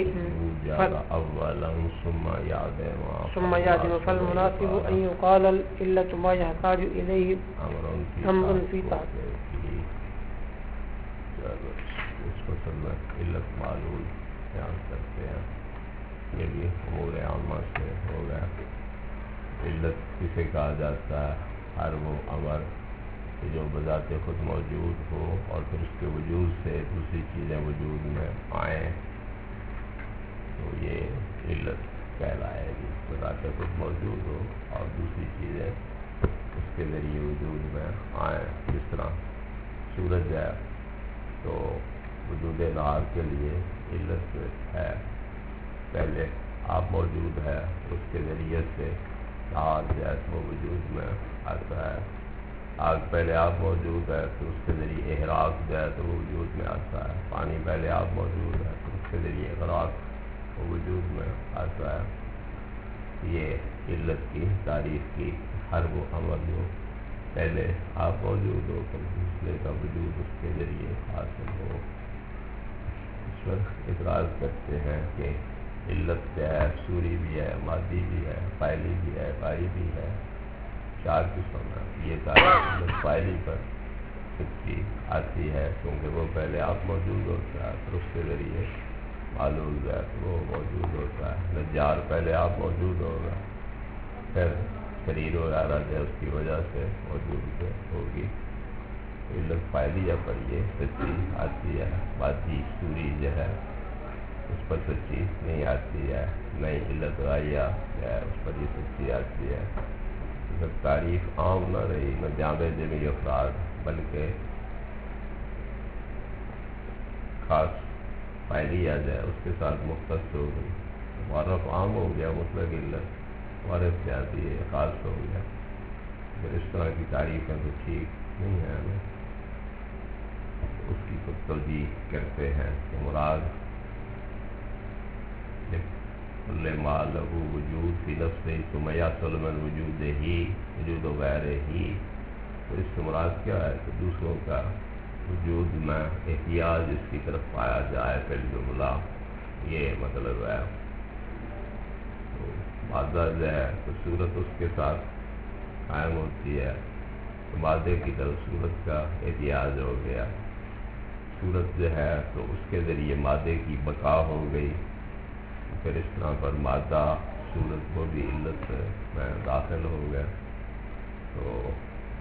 ثم يعدم، فالمناسب أن يقال العلة ما يحتاج إليه أمر في تحقيق۔ اس فصل میں علت معلول بیان کرتے ہیں. یہ بھی امور عامہ سے ہو گیا. علت کسے کہا جاتا ہے؟ ہر وہ امر کہ جو بذات خود موجود ہو اور پھر اس کے وجود سے دوسری چیزیں وجود میں آئیں تو یہ علت کہلائے گی. بذات خود موجود ہو اور دوسری چیزیں اس کے ذریعے وجود میں آئیں. جس طرح سورج ہے تو وجود نہار کے لیے علت ہے. پہلے آپ موجود ہے اس کے ذریعے سے نہار جو ہے وہ وجود میں آتا ہے. آگ پہلے آپ موجود ہے تو اس کے ذریعے احراق جو ہے تو وہ وجود میں آتا ہے. پانی پہلے آپ موجود ہے تو اس کے ذریعے اغراق وہ وجود میں آتا ہے. یہ علت کی تعریف کی. ہر وہ عمل جو پہلے آپ موجود ہو تو دوسرے کا وجود اس کے ذریعے حاصل ہو. اس پر اعتراض کرتے ہیں کہ علت کیا ہے؟ سوری بھی ہے، مادی بھی ہے، فاعلی بھی ہے، بائی بھی ہے. 4 قسم ہے. یہ تعریف علت فاعلی پر سچی آتی ہے کیونکہ وہ پہلے آپ موجود ہوتا ہے پھر اس کے ذریعے معلوم ہے تو وہ موجود ہوتا ہے. نجار پہلے آپ موجود ہوگا پھر شریر وغیرہ جو اس کی وجہ سے موجود ہوگی. علت فاعلیہ پر یہ سچی آتی ہے. مادی سوری جو ہے اس پر سچی نہیں آتی ہے. نئی علت غائیہ جو ہے اس پر یہ سچی آتی ہے. جب تعریف عام نہ رہی نہ جامع جمعی افراد بلکہ خاص فاعلیہ جو ہے اس کے ساتھ مختص ہو گئی. معرف عام ہو گیا، مطلق علت معرف سے آتی ہے خاص ہو گیا. پھر اس طرح کی تعریفیں تو ٹھیک نہیں ہے. ہمیں اس کی خود توجیہ کرتے ہیں کہ مراد کل ما لہو وجود فی نفسہ ثم یحصل من وجود ہی وجود غیر ہی. تو اس سے مراد کیا ہے کہ دوسروں کا وجود میں احتیاج اس کی طرف پایا جائے فی الجملہ. یہ مطلب ہے. تو مادہ جو ہے تو صورت اس کے ساتھ قائم ہوتی ہے تو مادے کی طرف صورت کا احتیاج ہو گیا. صورت جو ہے تو اس کے ذریعے مادے کی بقا ہو گئی. پھر اس طرح پر مادہ صورت کو بھی علت میں داخل ہو گیا. تو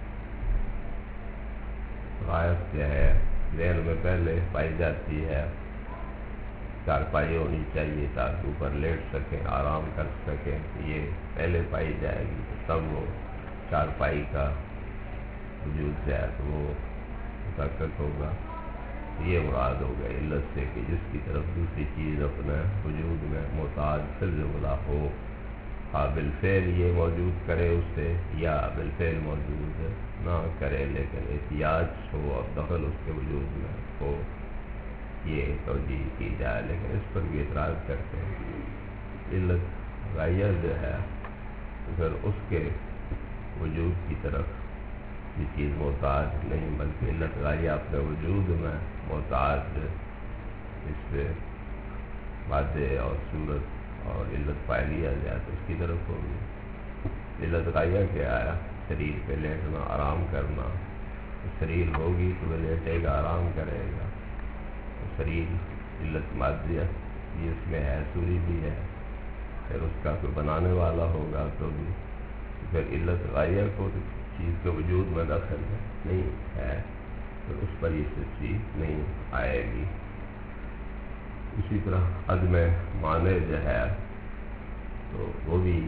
غائب جو ہے ذہن میں پہلے پائی جاتی ہے. چارپائی ہونی چاہیے تاکہ اوپر لیٹ سکیں، آرام کر سکیں. یہ پہلے پائی جائے گی تب وہ چارپائی کا وجود جو ہے تو وہ متحقق ہوگا. یہ مراد ہو گیا علت سے کہ جس کی طرف دوسری چیز اپنے وجود میں محتاج فی الجملہ ہو. بالفعل یہ موجود کرے اسے یا بالفعل موجود نہ کرے لیکن احتیاج ہو اور دخل اس کے وجود میں ہو. یہ توجیہ کی جائے. لیکن اس پر بھی اعتراض کرتے ہیں. علت غائیہ جو ہے پھر اس کے وجود کی طرف یہ چیز محتاج نہیں بلکہ علت غائیہ اپنے وجود میں محتاج اس سے مادے اور صورت اور علت فاعلیہ جائے تو اس کی طرف ہوگی. علت غائیہ کیا آیا؟ شریر پہ لیٹنا، آرام کرنا. شریر ہوگی تو وہ لیٹے گا، آرام کرے گا. شریر علت مادیہ یہ اس میں ہے، سوری بھی ہے. پھر اس کا کوئی بنانے والا ہوگا تو بھی پھر علت غائیہ کو چیز کے وجود میں دخل نہیں ہے تو اس پر یہ سچی نہیں آئے گی. اسی طرح عدم معنی جو ہے تو وہ بھی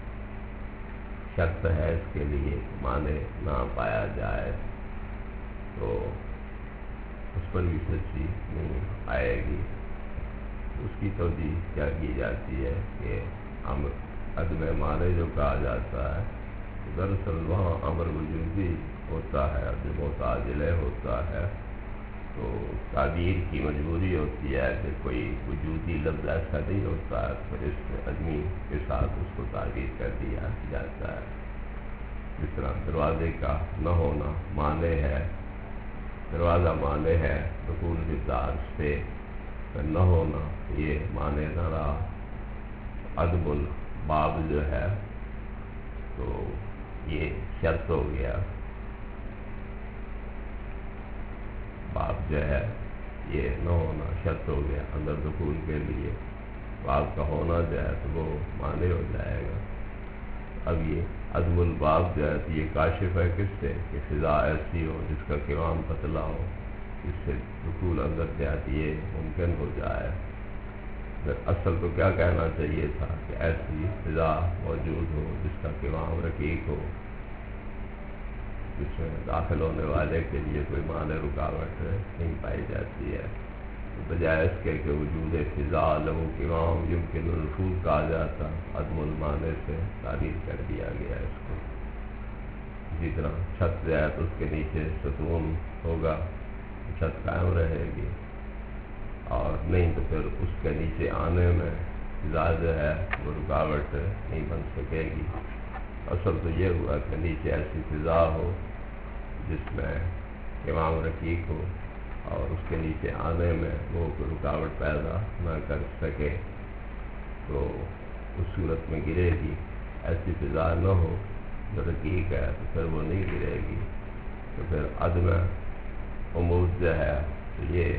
شرط ہے اس کے لیے معنی نہ پایا جائے تو اس پر بھی سچی نہیں آئے گی. اس کی توجیہ کیا کی جاتی ہے کہ عدم معنی جو کہا جاتا ہے دراصل وہاں امر وجودی ہوتا ہے جو محتاج الیہ ہوتا ہے تو تعبیر کی مجبوری ہوتی ہے کہ کوئی وجودی لفظ ایسا نہیں ہوتا ہے پھر اس آدمی کے ساتھ اس کو تعبیر کر دیا جاتا ہے. جس طرح دروازے کا نہ ہونا معنی ہے، دروازہ معنی ہے دخول بالدار سے، نہ ہونا یہ معنی نہ رہا. عدم الباب جو ہے تو یہ شرط ہو گیا. باب جو ہے یہ نہ ہونا شرط ہو گیا اندر دخول کے لیے، باب کا ہونا جو ہے تو وہ معنی ہو جائے گا۔ اب یہ عدم الباب جو ہے تو یہ کاشف ہے کس سے کہ فضا ایسی ہو جس کا قوام پتلا ہو، جس سے دخول اندر جاتی یہ ممکن ہو جائے۔ اصل تو کیا کہنا چاہیے تھا کہ ایسی فضا موجود ہو جس کا قوام رقیق ہو، جس میں داخل ہونے والے کے لیے کوئی معنی رکاوٹ نہیں پائی جاتی ہے، بجائے اس کے کہ وجود فضا لہو قوام یمکن النفوذ کہا جاتا، عدم المعنی سے تعبیر کر دیا گیا اس کو۔ اسی طرح چھت جو ہے تو اس کے نیچے ستون ہوگا، چھت قائم رہے گی، اور نہیں تو پھر اس کے نیچے آنے میں فضا جو ہے وہ رکاوٹ نہیں بن سکے گی۔ اصل تو یہ ہوا کہ نیچے ایسی فضا ہو جس میں قوام رقیق ہو اور اس کے نیچے آنے میں وہ کوئی رکاوٹ پیدا نہ کر سکے، تو اس صورت میں گرے گی۔ ایسی فضا نہ ہو جو رقیق ہے تو پھر وہ نہیں گرے گی، تو پھر عدم عمود جو ہے تو یہ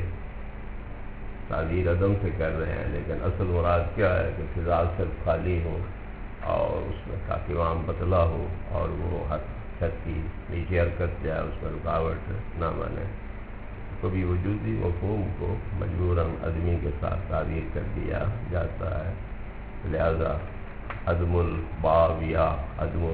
تعبیر عدم سے کر رہے ہیں، لیکن اصل مراد کیا ہے کہ فضا صرف خالی ہو اور اس میں کا قوام پتلا ہو اور وہ چھت کی نیچے حرکت جو ہے اس میں رکاوٹ نہ بنے۔ کبھی وجودی مفہوم کو مجبوراً عدمی کے ساتھ تعبیر کر دیا جاتا ہے، لہذا عدم الباب یا عدم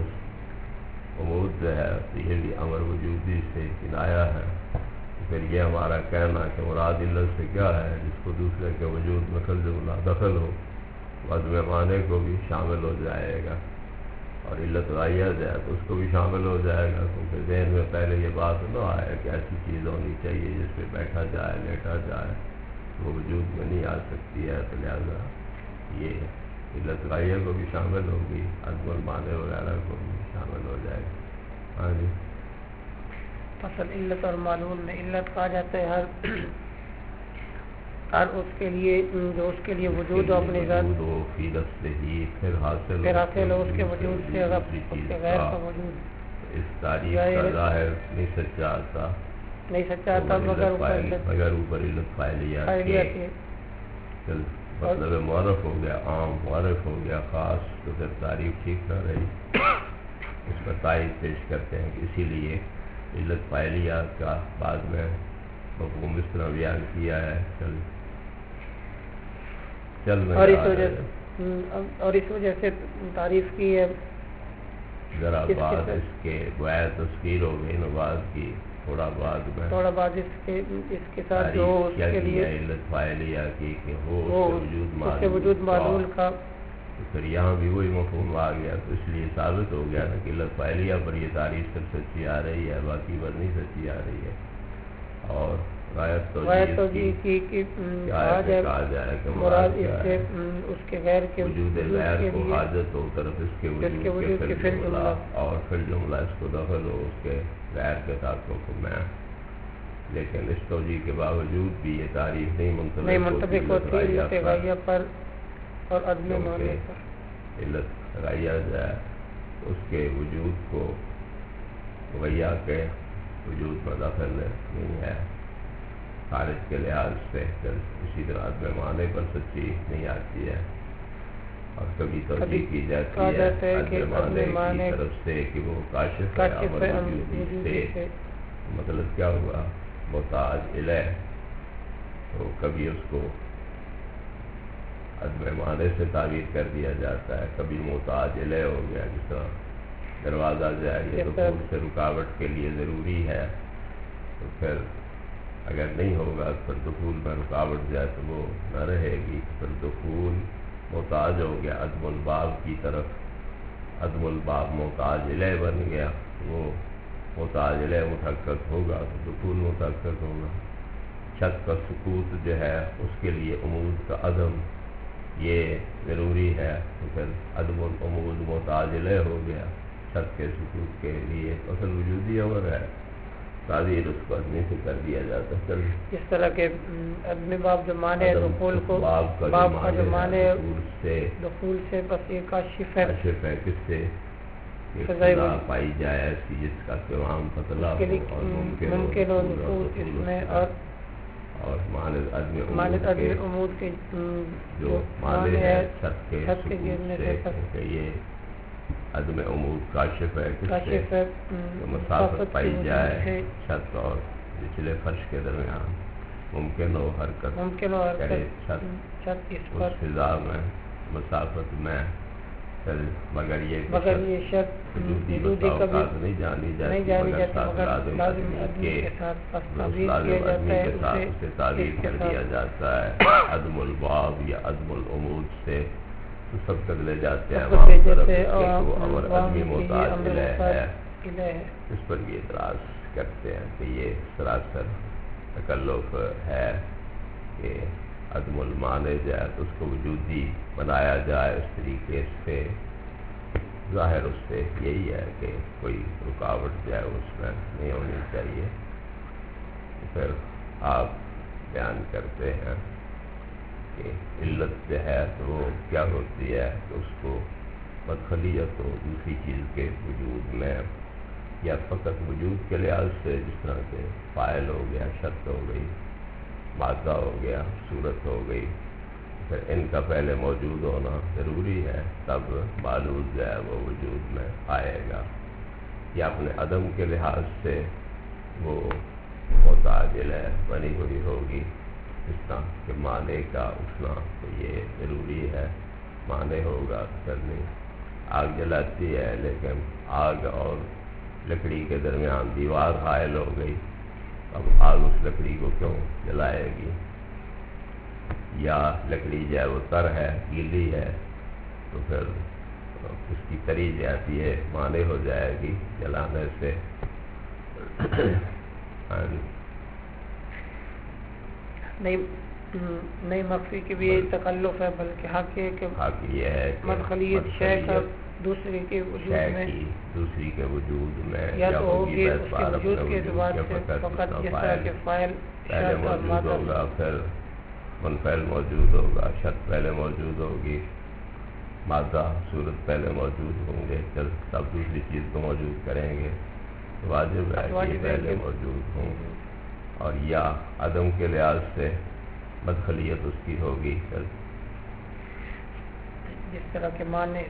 عمود جو ہے تو یہ بھی امر وجودی سے کنایا ہے۔ پھر یہ ہمارا کہنا کہ مراد علت سے کیا ہے، جس کو دوسرے کے وجود میں جملہ دخل ہو، عدم معنی کو بھی شامل ہو جائے گا، اور علت غائیہ جائے تو اس کو بھی شامل ہو جائے گا، کیونکہ ذہن میں پہلے یہ بات نہ آئے کہ ایسی چیز ہونی چاہیے جس پہ بیٹھا جائے لیٹا جائے، وہ وجود میں نہیں آ سکتی ہے، تو لہذا یہ علت غائیہ کو بھی شامل ہوگی، عدم المعنی وغیرہ کو بھی شامل ہو جائے گا۔ ہاں جی، اصل علت اور معلول میں علت کہا جاتا ہے ہر اس کے لیے جو اس کے لیے وجود ہو اپنی ذات فی نفسہ ہی پھر حاصل ہو اس کے وجود سے، اگر اس کے غیر کا وجود اس تعریف کا ظاہر نہیں سچا آتا مگر اوپر علت فاعلیہ کے مطلب معرف ہو گیا، عام معرف ہو گیا خاص، تو پھر تعریف ٹھیک نہ رہی۔ اس پر تائید پیش کرتے ہیں کہ اسی لیے علت فاعلیہ کا بعد میں مفہوم اس طرح بیان کیا ہے، اور اس وجہ سے تعریف کی ہے۔ ذرا بعد اس کے گویا تذکیر ہو گئی نواز کی، تھوڑا بعد اس کے ساتھ جو اس کے لیے علت فاعلیہ کی کہ ہو اس کے وجود معلول کا، تو پھر یہاں بھی وہی مفہوم آ گیا، تو اس لیے ثابت ہو گیا نا کہ علت فاعلیہ پر یہ تعریف صرف سچی آ رہی ہے، باقی پر نہیں سچی آ رہی ہے۔ اور غایت توجیہ کی کہا جائے کہ مراد اس سے اس کے غیر کے وجود غیر کو حاجت ہو طرف اس کے وجود کے فعل جملہ، اور فعل جملہ اس کو دخل ہو اس کے غیر کے تعلق میں، لیکن اس توجیہ کے باوجود بھی یہ تعریف نہیں منطبق ہوتی علت غائیہ پر اور عدم معنی پر۔ علت غائیہ جائے اس کے وجود کو غیہ کے وجود میں دخل نہیں ہے خارج کے لحاظ سے، اسی طرح عدم معنی پر سچی نہیں آتی ہے، اور کبھی توجیہ کی جاتی ہے عدم معنی کی طرف سے کہ وہ کاشف ہے امر وجودی سے، مطلب کیا ہوا محتاج الیہ، تو کبھی اس کو عدم معنی سے تعبیر کر دیا جاتا ہے، کبھی محتاج الیہ ہو گیا، جس طرح دروازہ جائے یہ دخول سے رکاوٹ کے لیے ضروری ہے، تو پھر اگر نہیں ہوگا پھر دخول میں رکاوٹ جائے تو وہ نہ رہے گی، پھر دخول محتاج ہو گیا عدم الباب کی طرف، عدم الباب محتاج الیہ بن گیا، وہ محتاج الیہ متحقق ہوگا تو دخول متحقق ہوگا۔ چھت کا سکوت جو ہے اس کے لیے عمود کا عدم یہ ضروری ہے، تو پھر عدم العمود محتاج الیہ ہو گیا، چھت کے سکوت کے لیے اصل وجودی امر ہے، تعبیر اس کو عدمی سے کر دیا جاتا ہے۔ اس طرح کے عدم باب جو معنی ہے دخول کو، باب کا جو معنی ہے دخول سے بس یہ کاشف ہے، کس سے فضا پائی جائے ایسی جس کا قوام پتلا ہو اور ممکن ہو نفوذ اس میں، اور مانند مانند عدم عدم عمود کے جو معنی ہے چھت کے چھت کے سقوط گرنے سے سے کہ یہ عدم عمود کاشف ہے کس سے کاشف ہے کہ مسافت پائی جائے چھت اور نچلے فرش کے درمیان ممکن ہو حرکت کرے چھت اس پر اس فضا میں مسافت میں مگر یہ شرط وجودی کبھی نہیں جانی جاتی مگر لازم آدمی کے ساتھ اسے تعبیر کر دیا جاتا ہے عدم الباب یا عدم العمود سے تو سب تک لے جاتے ہیں وہاں طرف وہ امر عدمی محتاج ہے اس پر بھی اعتراض کرتے ہیں کہ یہ سراسر تکلف ہے کہ عدم المانع جائے تو اس کو وجودی بنایا جائے اس طریقے سے ظاہر اس سے یہی ہے کہ کوئی رکاوٹ جائے اس میں نہیں ہونی چاہیے. پھر آپ بیان کرتے ہیں کہ علت جو ہے تو وہ کیا ہوتی ہے کہ اس کو مدخلیت ہو دوسری چیز کے وجود میں یا فقط وجود کے لحاظ سے جس طرح کے فاعل ہو گیا شرط ہو گئی مادہ ہو گیا صورت ہو گئی پھر ان کا پہلے موجود ہونا ضروری ہے تب معلوم جو ہے وہ وجود میں آئے گا یا اپنے عدم کے لحاظ سے وہ محتاجل ہے بنی ہوئی ہوگی اس طرح کہ معنی کا اٹھنا تو یہ ضروری ہے معنی ہوگا پھر نہیں. آگ جلاتی ہے لیکن آگ اور لکڑی کے درمیان دیوار حائل ہو گئی اب آگ اس لکڑی کو کیوں جلائے گی یا لکڑی جو ہے وہ تر ہے گیلی ہے تو پھر اس کی تری جاتی ہے معنی ہو جائے گی جلانے سے. نہیں مخفی کی بھی یہی تکلف ہے بلکہ حق یہ ہے کہ مدخلیت شے کا دوسری کے وجود میں دوسری کے وجود میں یا تو ہوگی اس کے وجود کے اعتبار سے فقط جس طرح کے فاعل پہلے موجود ہوگا پھر منفعل موجود ہوگا شرط پہلے موجود ہوگی مادہ صورت پہلے موجود ہوں گے تب دوسری چیز کو موجود کریں گے واجب ہے کہ پہلے موجود ہوں اور یا عدم کے لحاظ سے مدخلیت اس کی ہوگی جس طرح کے معنی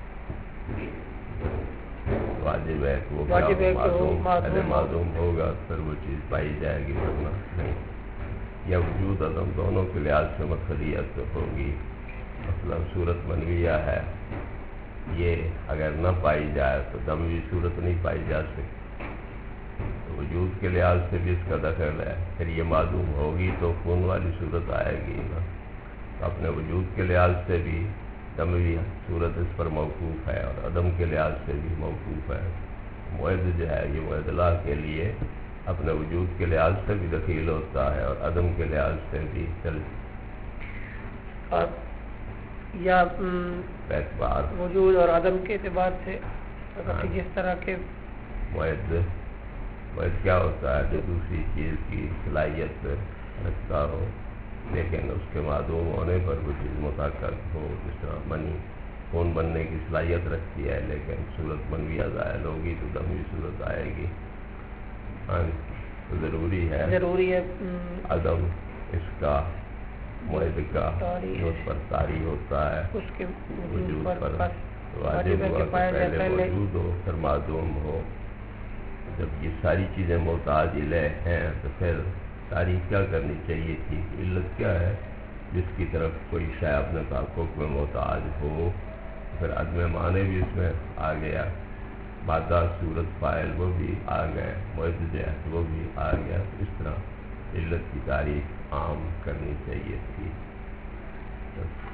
واجب ہے کہ وہ پہلے معلوم ہوگا پھر وہ چیز پائی جائے گی ورنہ نہیں یا وجود عدم دونوں کے لحاظ سے مدخلیت ہوگی. مثلا صورت منویہ ہے یہ اگر نہ پائی جائے تو دموی صورت نہیں پائی جا سکتی تو وجود کے لحاظ سے بھی اس کا دخل ہے پھر یہ معلوم ہوگی تو خون والی صورت آئے گی نا تو اپنے وجود کے لحاظ سے بھی دموی صورت اس پر موقوف ہے اور عدم کے لحاظ سے بھی موقوف ہے. معد جو ہے یہ معدلہ کے لیے اپنے وجود کے لحاظ سے بھی دخیل ہوتا ہے اور عدم کے لحاظ سے بھی یا وجود اور عدم کے اعتبار سے جس طرح کے معد کیا ہوتا ہے جو دوسری چیز کی صلاحیت رکھتا ہو لیکن اس کے معدوم ہونے پر وہ چیز متحقق ہو جس طرح منی خون بننے کی صلاحیت رکھتی ہے لیکن صورت منویہ ظاہر ہوگی تو دموی صورت آئے گی. تو ضروری ہے عدم اس کا معد کا جو اس پر طاری ہوتا ہے اس کے وجود پر واجب ہوا کہ پہلے موجود ہو پھر معدوم ہو. جب یہ ساری چیزیں محتاج الہ ہیں تو پھر تعریف کیا کرنی چاہیے تھی علت کیا ہے جس کی طرف کوئی شے اپنے تحقق میں محتاج ہو پھر عدم معنی بھی اس میں آ گیا مادہ صورت فاعل وہ بھی آ گئے معد جو ہے وہ بھی آ گیا. اس طرح علت کی تعریف عام کرنی چاہیے تھی.